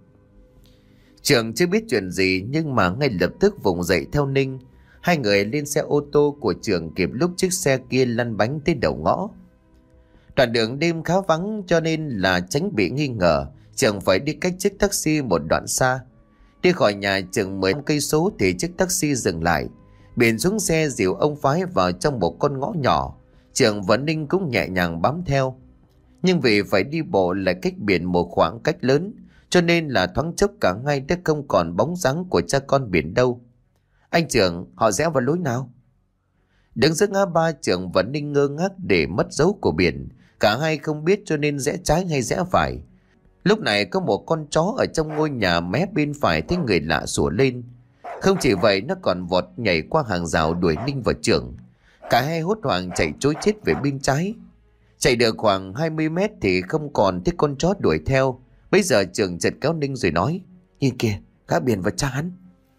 Trường chưa biết chuyện gì nhưng mà ngay lập tức vùng dậy theo Ninh. Hai người lên xe ô tô của Trường kịp lúc chiếc xe kia lăn bánh tới đầu ngõ. Đoạn đường đêm khá vắng cho nên là tránh bị nghi ngờ, Trường phải đi cách chiếc taxi một đoạn xa. Đi khỏi nhà chừng mười cây số thì chiếc taxi dừng lại. Biển xuống xe dìu ông phái vào trong một con ngõ nhỏ. Trường và Ninh cũng nhẹ nhàng bám theo. Nhưng vì phải đi bộ lại cách biển một khoảng cách lớn, cho nên là thoáng chốc cả ngay đã không còn bóng dáng của cha con biển đâu. Anh Trường, họ rẽ vào lối nào? Đứng giữa ngã ba, Trường và Ninh ngơ ngác để mất dấu của biển. Cả hai không biết cho nên rẽ trái hay rẽ phải. Lúc này có một con chó ở trong ngôi nhà mé bên phải thấy người lạ sủa lên. Không chỉ vậy, nó còn vọt nhảy qua hàng rào đuổi Ninh và Trường. Cả hai hốt hoảng chạy trối chết về bên trái. Chạy được khoảng hai mươi mét thì không còn thấy con chó đuổi theo. Bây giờ Trường chợt kéo Ninh rồi nói: Nhìn kìa, gã biển và cha hắn.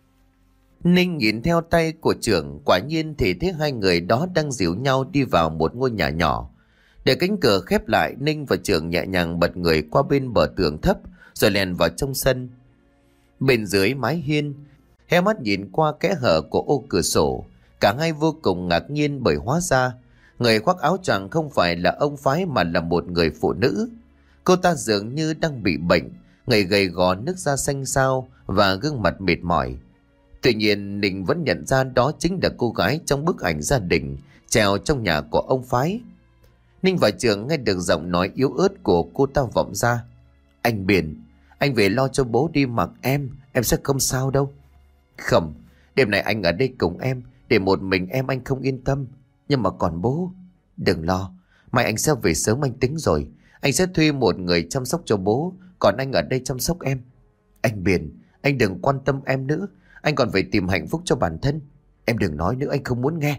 Ninh nhìn theo tay của Trường, quả nhiên thì thấy hai người đó đang dìu nhau đi vào một ngôi nhà nhỏ. Để cánh cửa khép lại, Ninh và Trường nhẹ nhàng bật người qua bên bờ tường thấp rồi lèn vào trong sân. Bên dưới mái hiên, hé mắt nhìn qua kẽ hở của ô cửa sổ, cả hai vô cùng ngạc nhiên bởi hóa ra người khoác áo choàng không phải là ông phái mà là một người phụ nữ. Cô ta dường như đang bị bệnh, người gầy gò, nước da xanh xao và gương mặt mệt mỏi. Tuy nhiên Ninh vẫn nhận ra đó chính là cô gái trong bức ảnh gia đình treo trong nhà của ông phái. Ninh và Trường nghe được giọng nói yếu ớt của cô ta vọng ra: Anh Biển, anh về lo cho bố đi, mặc em, em sẽ không sao đâu. Không, đêm này anh ở đây cùng em, để một mình em anh không yên tâm. Nhưng mà còn bố, đừng lo, mai anh sẽ về sớm, anh tính rồi. Anh sẽ thuê một người chăm sóc cho bố, còn anh ở đây chăm sóc em. Anh Biển, anh đừng quan tâm em nữa, anh còn phải tìm hạnh phúc cho bản thân. Em đừng nói nữa, anh không muốn nghe.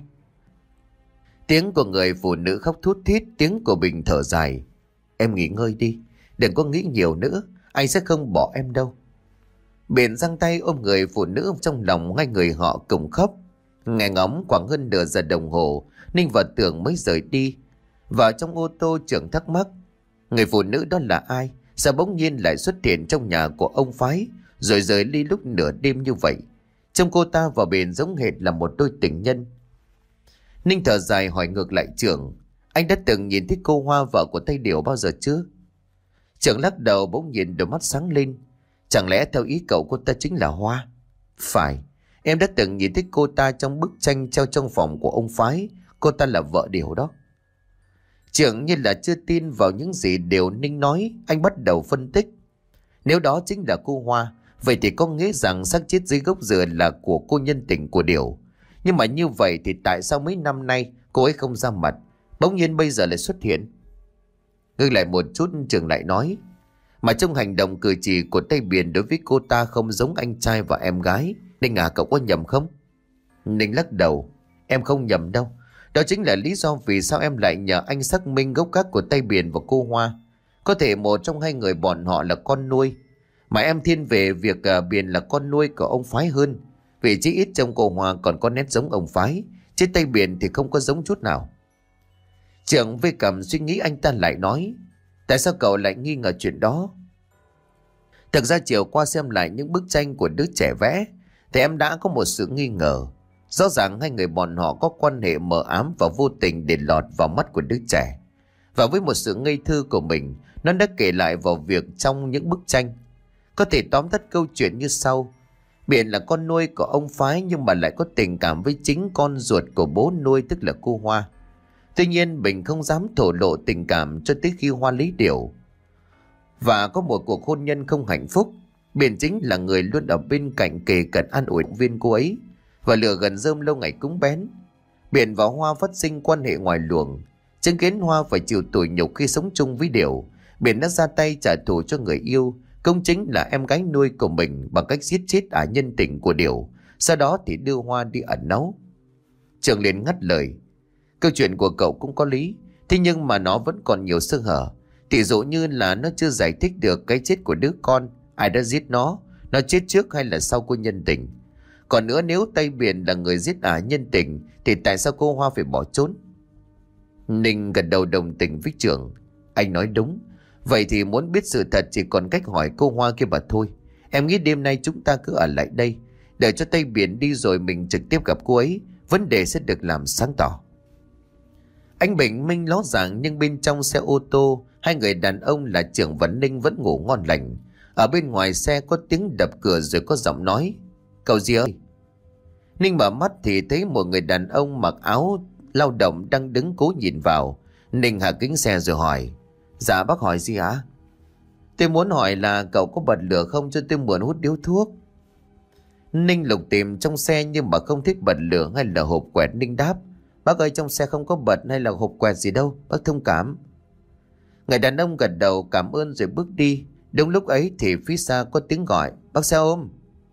Tiếng của người phụ nữ khóc thút thít, tiếng của Bình thở dài. Em nghỉ ngơi đi, đừng có nghĩ nhiều nữa, anh sẽ không bỏ em đâu. Biển giang tay ôm người phụ nữ trong lòng, hai người họ cùng khóc. Nghe ngóng khoảng hơn nửa giờ đồng hồ, Ninh và Tường mới rời đi. Vào trong ô tô, Trường thắc mắc: Người phụ nữ đó là ai? Sao bỗng nhiên lại xuất hiện trong nhà của ông phái, rồi rời đi lúc nửa đêm như vậy? Trông cô ta và Biển giống hệt là một đôi tình nhân. Ninh thở dài hỏi ngược lại Trường: Anh đã từng nhìn thấy cô Hoa, vợ của Tây Điều, bao giờ chưa? Trường lắc đầu, bỗng nhìn đôi mắt sáng lên. Chẳng lẽ theo ý cậu cô ta chính là Hoa? Phải, em đã từng nhìn thấy cô ta trong bức tranh treo trong phòng của ông phái. Cô ta là vợ Điều đó. Trường như là chưa tin vào những gì Điều Ninh nói, anh bắt đầu phân tích. Nếu đó chính là cô Hoa, vậy thì có nghĩa rằng xác chết dưới gốc dừa là của cô nhân tình của Điều. Nhưng mà như vậy thì tại sao mấy năm nay cô ấy không ra mặt, bỗng nhiên bây giờ lại xuất hiện? Ngưng lại một chút, Trường lại nói: Mà trong hành động cử chỉ của Tây Biển đối với cô ta không giống anh trai và em gái. Ninh à, cậu có nhầm không? Ninh lắc đầu: Em không nhầm đâu. Đó chính là lý do vì sao em lại nhờ anh xác minh gốc gác của Tây Biển và cô Hoa. Có thể một trong hai người bọn họ là con nuôi, mà em thiên về việc uh, Biển là con nuôi của ông phái hơn. Vì chí ít trong cô Hoa còn có nét giống ông phái, chứ Tây Biển thì không có giống chút nào. Trường với cầm suy nghĩ, anh ta lại nói: Tại sao cậu lại nghi ngờ chuyện đó? Thực ra chiều qua xem lại những bức tranh của đứa trẻ vẽ thì em đã có một sự nghi ngờ. Rõ ràng hai người bọn họ có quan hệ mờ ám và vô tình để lọt vào mắt của đứa trẻ. Và với một sự ngây thơ của mình, nó đã kể lại vào việc trong những bức tranh. Có thể tóm tắt câu chuyện như sau. Biển là con nuôi của ông phái nhưng mà lại có tình cảm với chính con ruột của bố nuôi, tức là cô Hoa. Tuy nhiên Bình không dám thổ lộ tình cảm cho tới khi Hoa lấy điểu và có một cuộc hôn nhân không hạnh phúc. Biển chính là người luôn ở bên cạnh kề cận an ủi động viên cô ấy, và lửa gần rơm lâu ngày cúng bén. Biển và Hoa phát sinh quan hệ ngoài luồng, chứng kiến Hoa phải chịu tủi nhục khi sống chung với điểu. Biển đã ra tay trả thù cho người yêu, công chính là em gái nuôi của mình, bằng cách giết chết ả nhân tình của điểu, sau đó thì đưa Hoa đi ẩn náu. Trường liền ngắt lời. Câu chuyện của cậu cũng có lý, thế nhưng mà nó vẫn còn nhiều sơ hở. Tỷ dụ như là nó chưa giải thích được cái chết của đứa con, ai đã giết nó, nó chết trước hay là sau cô nhân tình. Còn nữa, nếu Tây Biển là người giết ả nhân tình thì tại sao cô Hoa phải bỏ trốn? Ninh gật đầu đồng tình với Trường. Anh nói đúng. Vậy thì muốn biết sự thật chỉ còn cách hỏi cô Hoa kia mà thôi. Em nghĩ đêm nay chúng ta cứ ở lại đây, để cho Tây Biển đi rồi mình trực tiếp gặp cô ấy, vấn đề sẽ được làm sáng tỏ. Anh bình minh ló dạng, nhưng bên trong xe ô tô, hai người đàn ông là Trường và Ninh vẫn ngủ ngon lành. Ở bên ngoài xe có tiếng đập cửa rồi có giọng nói. Cậu gì ơi? Ninh mở mắt thì thấy một người đàn ông mặc áo lao động đang đứng cố nhìn vào. Ninh hạ kính xe rồi hỏi. Dạ bác hỏi gì hả? Tôi muốn hỏi là cậu có bật lửa không, cho tôi mượn hút điếu thuốc. Ninh lục tìm trong xe nhưng mà không thấy bật lửa hay là hộp quẹt. Ninh đáp. Bác ơi, trong xe không có bật hay là hộp quẹt gì đâu, bác thông cảm. Người đàn ông gật đầu cảm ơn rồi bước đi. Đúng lúc ấy thì phía xa có tiếng gọi. Bác xe ôm.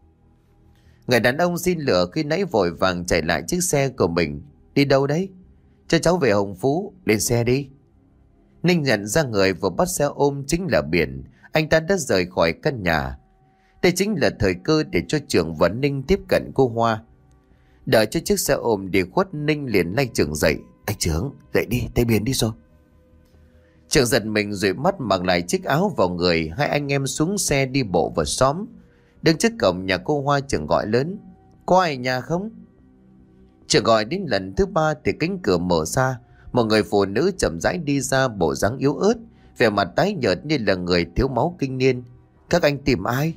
Người đàn ông xin lửa khi nãy vội vàng chạy lại chiếc xe của mình. Đi đâu đấy? Cho cháu về Hồng Phú. Lên xe đi. Ninh nhận ra người vừa bắt xe ôm chính là Biển. Anh ta đã rời khỏi căn nhà. Đây chính là thời cơ để cho Trường và Ninh tiếp cận cô Hoa. Đợi cho chiếc xe ôm đi khuất, Ninh liền lay Trường dậy. Anh Trường, dậy đi, Tây Biển đi rồi. Trường giật mình rồi mắt mặc lại chiếc áo vào người. Hai anh em xuống xe đi bộ vào xóm. Đứng trước cổng nhà cô Hoa, Trường gọi lớn. Có ai nhà không? Trường gọi đến lần thứ ba thì cánh cửa mở ra. Một người phụ nữ chậm rãi đi ra, bộ dáng yếu ớt, vẻ mặt tái nhợt như là người thiếu máu kinh niên. Các anh tìm ai?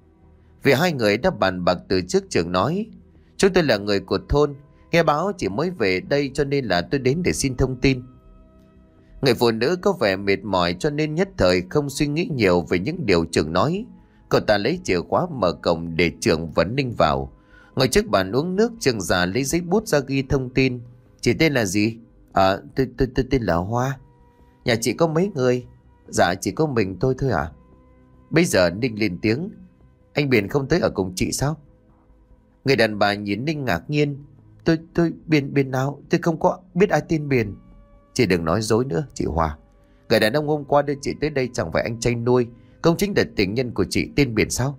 Vì hai người đã bàn bạc từ trước, Trường nói. Chúng tôi là người của thôn, nghe báo chỉ mới về đây cho nên là tôi đến để xin thông tin. Người phụ nữ có vẻ mệt mỏi cho nên nhất thời không suy nghĩ nhiều về những điều Trường nói. Cậu ta lấy chìa khóa mở cổng để Trường và Ninh vào. Ngồi trước bàn uống nước, Trường già lấy giấy bút ra ghi thông tin. Chị tên là gì? À, tôi, tôi, tôi tên là Hoa. Nhà chị có mấy người? Dạ chỉ có mình tôi thôi à? Bây giờ Ninh lên tiếng. Anh Biển không tới ở cùng chị sao? Người đàn bà nhìn Ninh ngạc nhiên. Tôi, tôi, Biển, Biển nào? Tôi không có biết ai tên Biển. Chị đừng nói dối nữa, chị Hoa. Người đàn ông hôm qua đưa chị tới đây chẳng phải anh trai nuôi, không chính là tình nhân của chị tên Biển sao?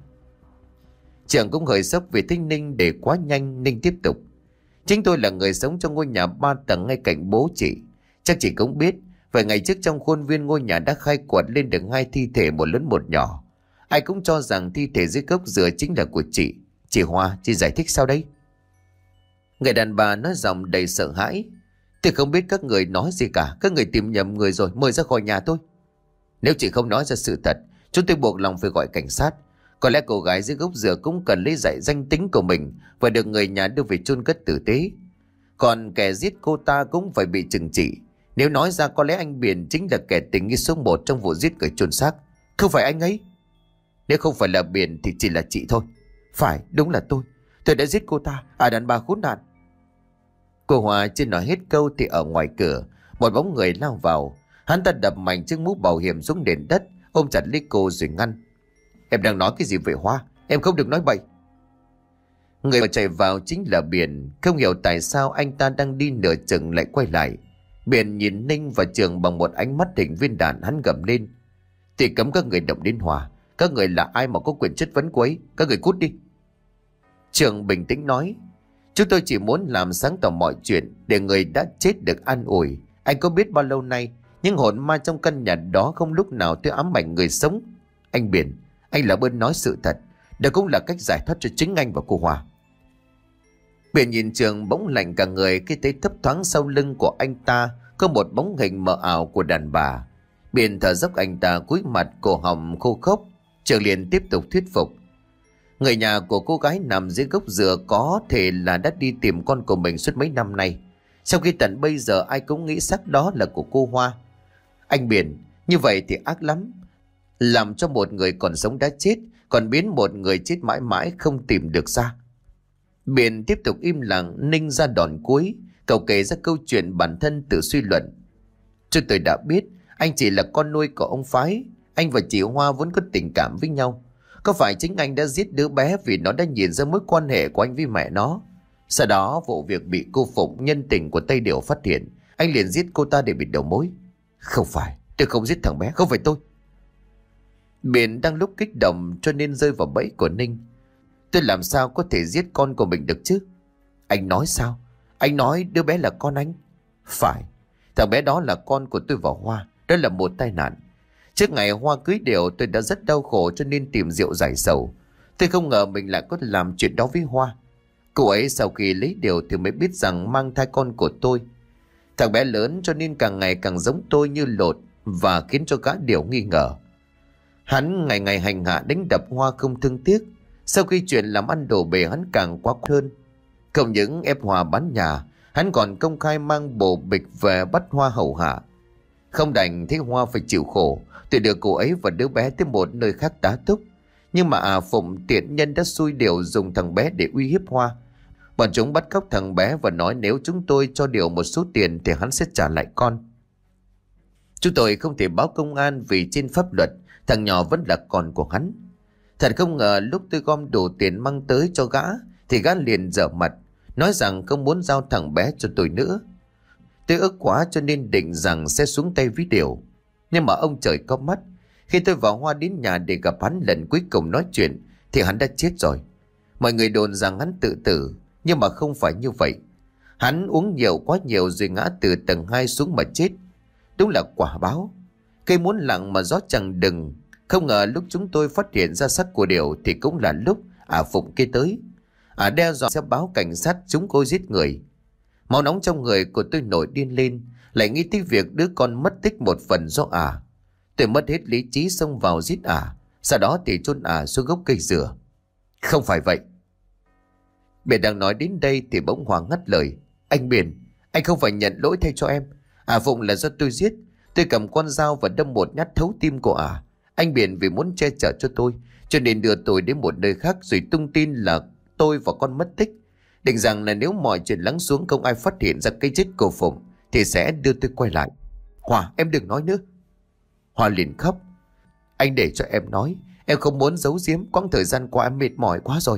Trường cũng hơi sốc vì thích Ninh để quá nhanh. Ninh tiếp tục. Chính tôi là người sống trong ngôi nhà ba tầng ngay cạnh bố chị. Chắc chị cũng biết, vài ngày trước trong khuôn viên ngôi nhà đã khai quật lên được hai thi thể, một lớn một nhỏ. Ai cũng cho rằng thi thể dưới gốc dừa chính là của chị. Chị Hoa, chị giải thích sao đấy? Người đàn bà nói giọng đầy sợ hãi. Tôi không biết các người nói gì cả. Các người tìm nhầm người rồi, mời ra khỏi nhà tôi. Nếu chị không nói ra sự thật, chúng tôi buộc lòng phải gọi cảnh sát. Có lẽ cô gái dưới gốc dừa cũng cần lấy dạy danh tính của mình và được người nhà đưa về chôn cất tử tế. Còn kẻ giết cô ta cũng phải bị trừng trị. Nếu nói ra có lẽ anh Biển chính là kẻ tình nghi số một trong vụ giết người chôn xác. Không phải anh ấy. Nếu không phải là Biển thì chỉ là chị thôi. Phải, đúng là tôi. Tôi đã giết cô ta. À, đàn bà khốn nạn. Cô Hòa chưa nói hết câu thì ở ngoài cửa một bóng người lao vào. Hắn ta đập mạnh chiếc mũ bảo hiểm xuống nền đất, ôm chặt lấy cô rồi ngăn. Em đang nói cái gì vậy Hoa? Em không được nói bậy. Người mà chạy vào chính là Biển. Không hiểu tại sao anh ta đang đi nửa chừng lại quay lại. Biển nhìn Ninh và Trường bằng một ánh mắt hình viên đạn. Hắn gầm lên. Thì cấm các người động đến Hòa. Các người là ai mà có quyền chất vấn cô ấy? Các người cút đi. Trường bình tĩnh nói. Chúng tôi chỉ muốn làm sáng tỏ mọi chuyện để người đã chết được an ủi. Anh có biết bao lâu nay những hồn ma trong căn nhà đó không lúc nào tôi ám ảnh người sống. Anh Biển, anh là ơn nói sự thật. Đó cũng là cách giải thoát cho chính anh và cô Hòa. Biển nhìn Trường bỗng lạnh cả người khi thấy thấp thoáng sau lưng của anh ta có một bóng hình mờ ảo của đàn bà. Biển thở dốc, anh ta cúi mặt, cổ họng khô khốc. Trường liền tiếp tục thuyết phục. Người nhà của cô gái nằm dưới gốc dừa có thể là đã đi tìm con của mình suốt mấy năm nay. Sau khi tận bây giờ ai cũng nghĩ xác đó là của cô Hoa. Anh Biển, như vậy thì ác lắm. Làm cho một người còn sống đã chết, còn biến một người chết mãi mãi không tìm được ra. Biển tiếp tục im lặng, ninh ra đòn cuối. Cậu kể ra câu chuyện bản thân tự suy luận. Chúng tôi đã biết anh chỉ là con nuôi của ông Phái. Anh và chị Hoa vốn có tình cảm với nhau. Có phải chính anh đã giết đứa bé vì nó đã nhìn ra mối quan hệ của anh với mẹ nó? Sau đó vụ việc bị cô Phụng nhân tình của Tây Điểu phát hiện, anh liền giết cô ta để bịt đầu mối. Không phải, tôi không giết thằng bé, không phải tôi. Biển đang lúc kích động cho nên rơi vào bẫy của Ninh. Tôi làm sao có thể giết con của mình được chứ? Anh nói sao? Anh nói đứa bé là con anh? Phải, thằng bé đó là con của tôi và Hoa. Đó là một tai nạn. Trước ngày Hoa cưới Điểu tôi đã rất đau khổ cho nên tìm rượu giải sầu. Tôi không ngờ mình lại có làm chuyện đó với Hoa. Cô ấy sau khi lấy Điểu thì mới biết rằng mang thai con của tôi. Thằng bé lớn cho nên càng ngày càng giống tôi như lột và khiến cho gã Điểu nghi ngờ. Hắn ngày ngày hành hạ đánh đập Hoa không thương tiếc. Sau khi chuyện làm ăn đổ bể hắn càng quá hơn. Không những ép Hoa bán nhà, hắn còn công khai mang bộ bịch về bắt Hoa hầu hạ. Không đành thấy Hoa phải chịu khổ, tôi đưa cô ấy và đứa bé tới một nơi khác tá túc. Nhưng mà à Phụng tiện nhân đã xui Điểu dùng thằng bé để uy hiếp Hoa. Bọn chúng bắt cóc thằng bé và nói nếu chúng tôi cho Điểu một số tiền thì hắn sẽ trả lại con. Chúng tôi không thể báo công an vì trên pháp luật thằng nhỏ vẫn là con của hắn. Thật không ngờ lúc tôi gom đủ tiền mang tới cho gã thì gã liền dở mặt, nói rằng không muốn giao thằng bé cho tôi nữa. Tôi ức quá cho nên định rằng sẽ xuống tay với Điểu. Nhưng mà ông trời có mắt. Khi tôi và Hoa đến nhà để gặp hắn lần cuối cùng nói chuyện thì hắn đã chết rồi. Mọi người đồn rằng hắn tự tử, nhưng mà không phải như vậy. Hắn uống nhiều quá nhiều rồi ngã từ tầng hai xuống mà chết. Đúng là quả báo. Cây muốn lặng mà gió chẳng đừng. Không ngờ lúc chúng tôi phát hiện ra xác của Điểu thì cũng là lúc ả Phụng kia tới. Ả đe dọa sẽ báo cảnh sát chúng cô giết người. Máu nóng trong người của tôi nổi điên lên, lại nghĩ tới việc đứa con mất tích một phần do ả. Tôi mất hết lý trí xông vào giết ả, sau đó thì chôn ả xuống gốc cây dừa. Không phải vậy. Biển đang nói đến đây thì bỗng Hoàng ngắt lời. Anh Biển, anh không phải nhận lỗi thay cho em. Ả Phụng là do tôi giết. Tôi cầm con dao và đâm một nhát thấu tim của ả. Anh Biển vì muốn che chở cho tôi cho nên đưa tôi đến một nơi khác rồi tung tin là tôi và con mất tích, định rằng là nếu mọi chuyện lắng xuống không ai phát hiện ra cái chết của Phụng thì sẽ đưa tôi quay lại. Hòa, em đừng nói nữa. Hòa liền khóc. Anh để cho em nói, em không muốn giấu giếm, quãng thời gian qua em mệt mỏi quá rồi.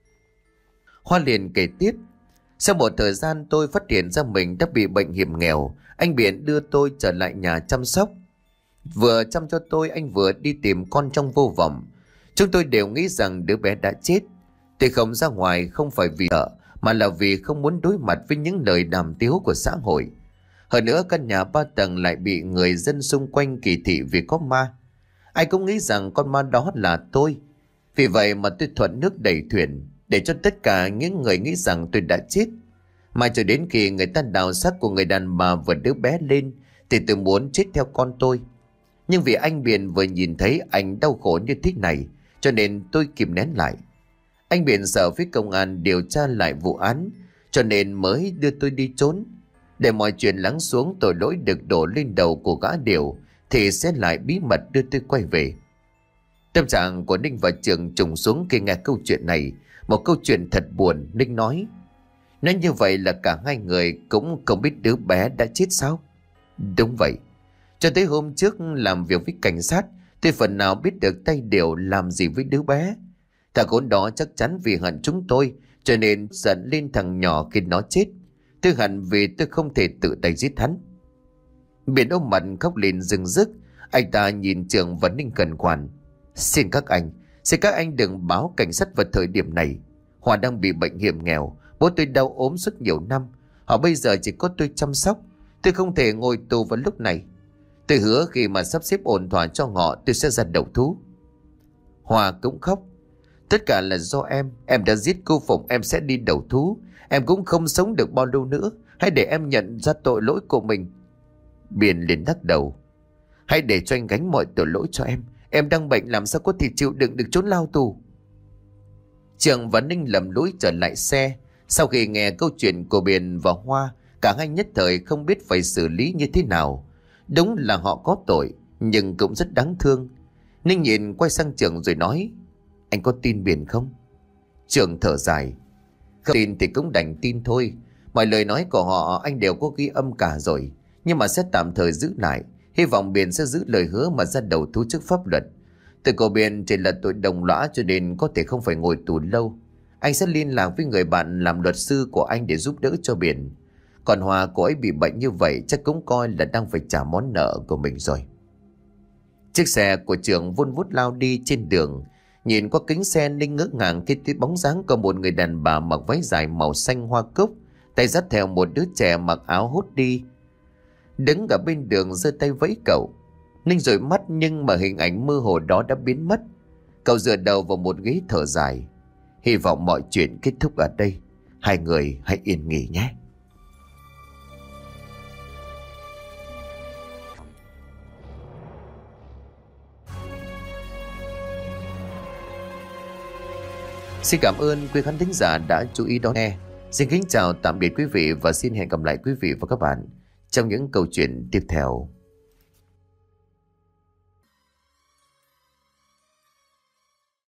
Hoa liền kể tiếp. Sau một thời gian tôi phát hiện ra mình đã bị bệnh hiểm nghèo. Anh Biển đưa tôi trở lại nhà chăm sóc. Vừa chăm cho tôi anh vừa đi tìm con trong vô vọng. Chúng tôi đều nghĩ rằng đứa bé đã chết. Tôi không ra ngoài không phải vì sợ, mà là vì không muốn đối mặt với những lời đàm tiếu của xã hội. Hơn nữa căn nhà ba tầng lại bị người dân xung quanh kỳ thị vì có ma. Ai cũng nghĩ rằng con ma đó là tôi. Vì vậy mà tôi thuận nước đẩy thuyền, để cho tất cả những người nghĩ rằng tôi đã chết. Mà cho đến khi người ta đào xác của người đàn bà và đứa bé lên thì tôi muốn chết theo con tôi. Nhưng vì anh Biển vừa nhìn thấy anh đau khổ như thế này cho nên tôi kìm nén lại. Anh Biển sợ phía công an điều tra lại vụ án cho nên mới đưa tôi đi trốn. Để mọi chuyện lắng xuống, tội lỗi được đổ lên đầu của gã Điểu thì sẽ lại bí mật đưa tôi quay về. Tâm trạng của Ninh và Trường trùng xuống khi nghe câu chuyện này. Một câu chuyện thật buồn. Ninh nói: Nói như vậy là cả hai người cũng không biết đứa bé đã chết sao? Đúng vậy. Cho tới hôm trước làm việc với cảnh sát, tôi phần nào biết được tay Điểu làm gì với đứa bé. Thằng khốn đó chắc chắn vì hận chúng tôi cho nên giận lên thằng nhỏ khi nó chết. Tôi hận vì tôi không thể tự tay giết hắn. Biển ôm mặt khóc lên rưng rức. Anh ta nhìn Trường và Ninh khẩn khoản: Xin các anh, xin các anh đừng báo cảnh sát vào thời điểm này. Hòa đang bị bệnh hiểm nghèo, bố tôi đau ốm suốt nhiều năm. Họ bây giờ chỉ có tôi chăm sóc. Tôi không thể ngồi tù vào lúc này. Tôi hứa khi mà sắp xếp ổn thỏa cho họ tôi sẽ ra đầu thú. Hòa cũng khóc: Tất cả là do em. Em đã giết cô Phụng, em sẽ đi đầu thú. Em cũng không sống được bao lâu nữa. Hãy để em nhận ra tội lỗi của mình. Biển liền lắc đầu: Hãy để cho anh gánh mọi tội lỗi cho em. Em đang bệnh làm sao có thể chịu đựng được trốn lao tù. Trường và Ninh lầm lũi trở lại xe. Sau khi nghe câu chuyện của Biển và Hoa, cả hai nhất thời không biết phải xử lý như thế nào. Đúng là họ có tội, nhưng cũng rất đáng thương. Ninh nhìn quay sang Trường rồi nói: Anh có tin Biển không? Trường thở dài: Không tin thì cũng đành tin thôi. Mọi lời nói của họ anh đều có ghi âm cả rồi. Nhưng mà sẽ tạm thời giữ lại. Hy vọng Biển sẽ giữ lời hứa mà ra đầu thú trước pháp luật. Tội của Biển chỉ là tội đồng lõa cho nên có thể không phải ngồi tù lâu. Anh sẽ liên lạc với người bạn làm luật sư của anh để giúp đỡ cho Biển. Còn Hòa, cô ấy bị bệnh như vậy chắc cũng coi là đang phải trả món nợ của mình rồi. Chiếc xe của Trường vun vút lao đi trên đường. Nhìn qua kính xe, Ninh ngỡ ngàng khi thấy bóng dáng của một người đàn bà mặc váy dài màu xanh hoa cúc, tay dắt theo một đứa trẻ mặc áo hút đi, đứng ở bên đường giơ tay vẫy cậu. Ninh dụi mắt nhưng mà hình ảnh mơ hồ đó đã biến mất. Cậu dựa đầu vào một ghế thở dài. Hy vọng mọi chuyện kết thúc ở đây. Hai người hãy yên nghỉ nhé. Xin cảm ơn quý khán thính giả đã chú ý đón nghe. Xin kính chào tạm biệt quý vị và xin hẹn gặp lại quý vị và các bạn trong những câu chuyện tiếp theo.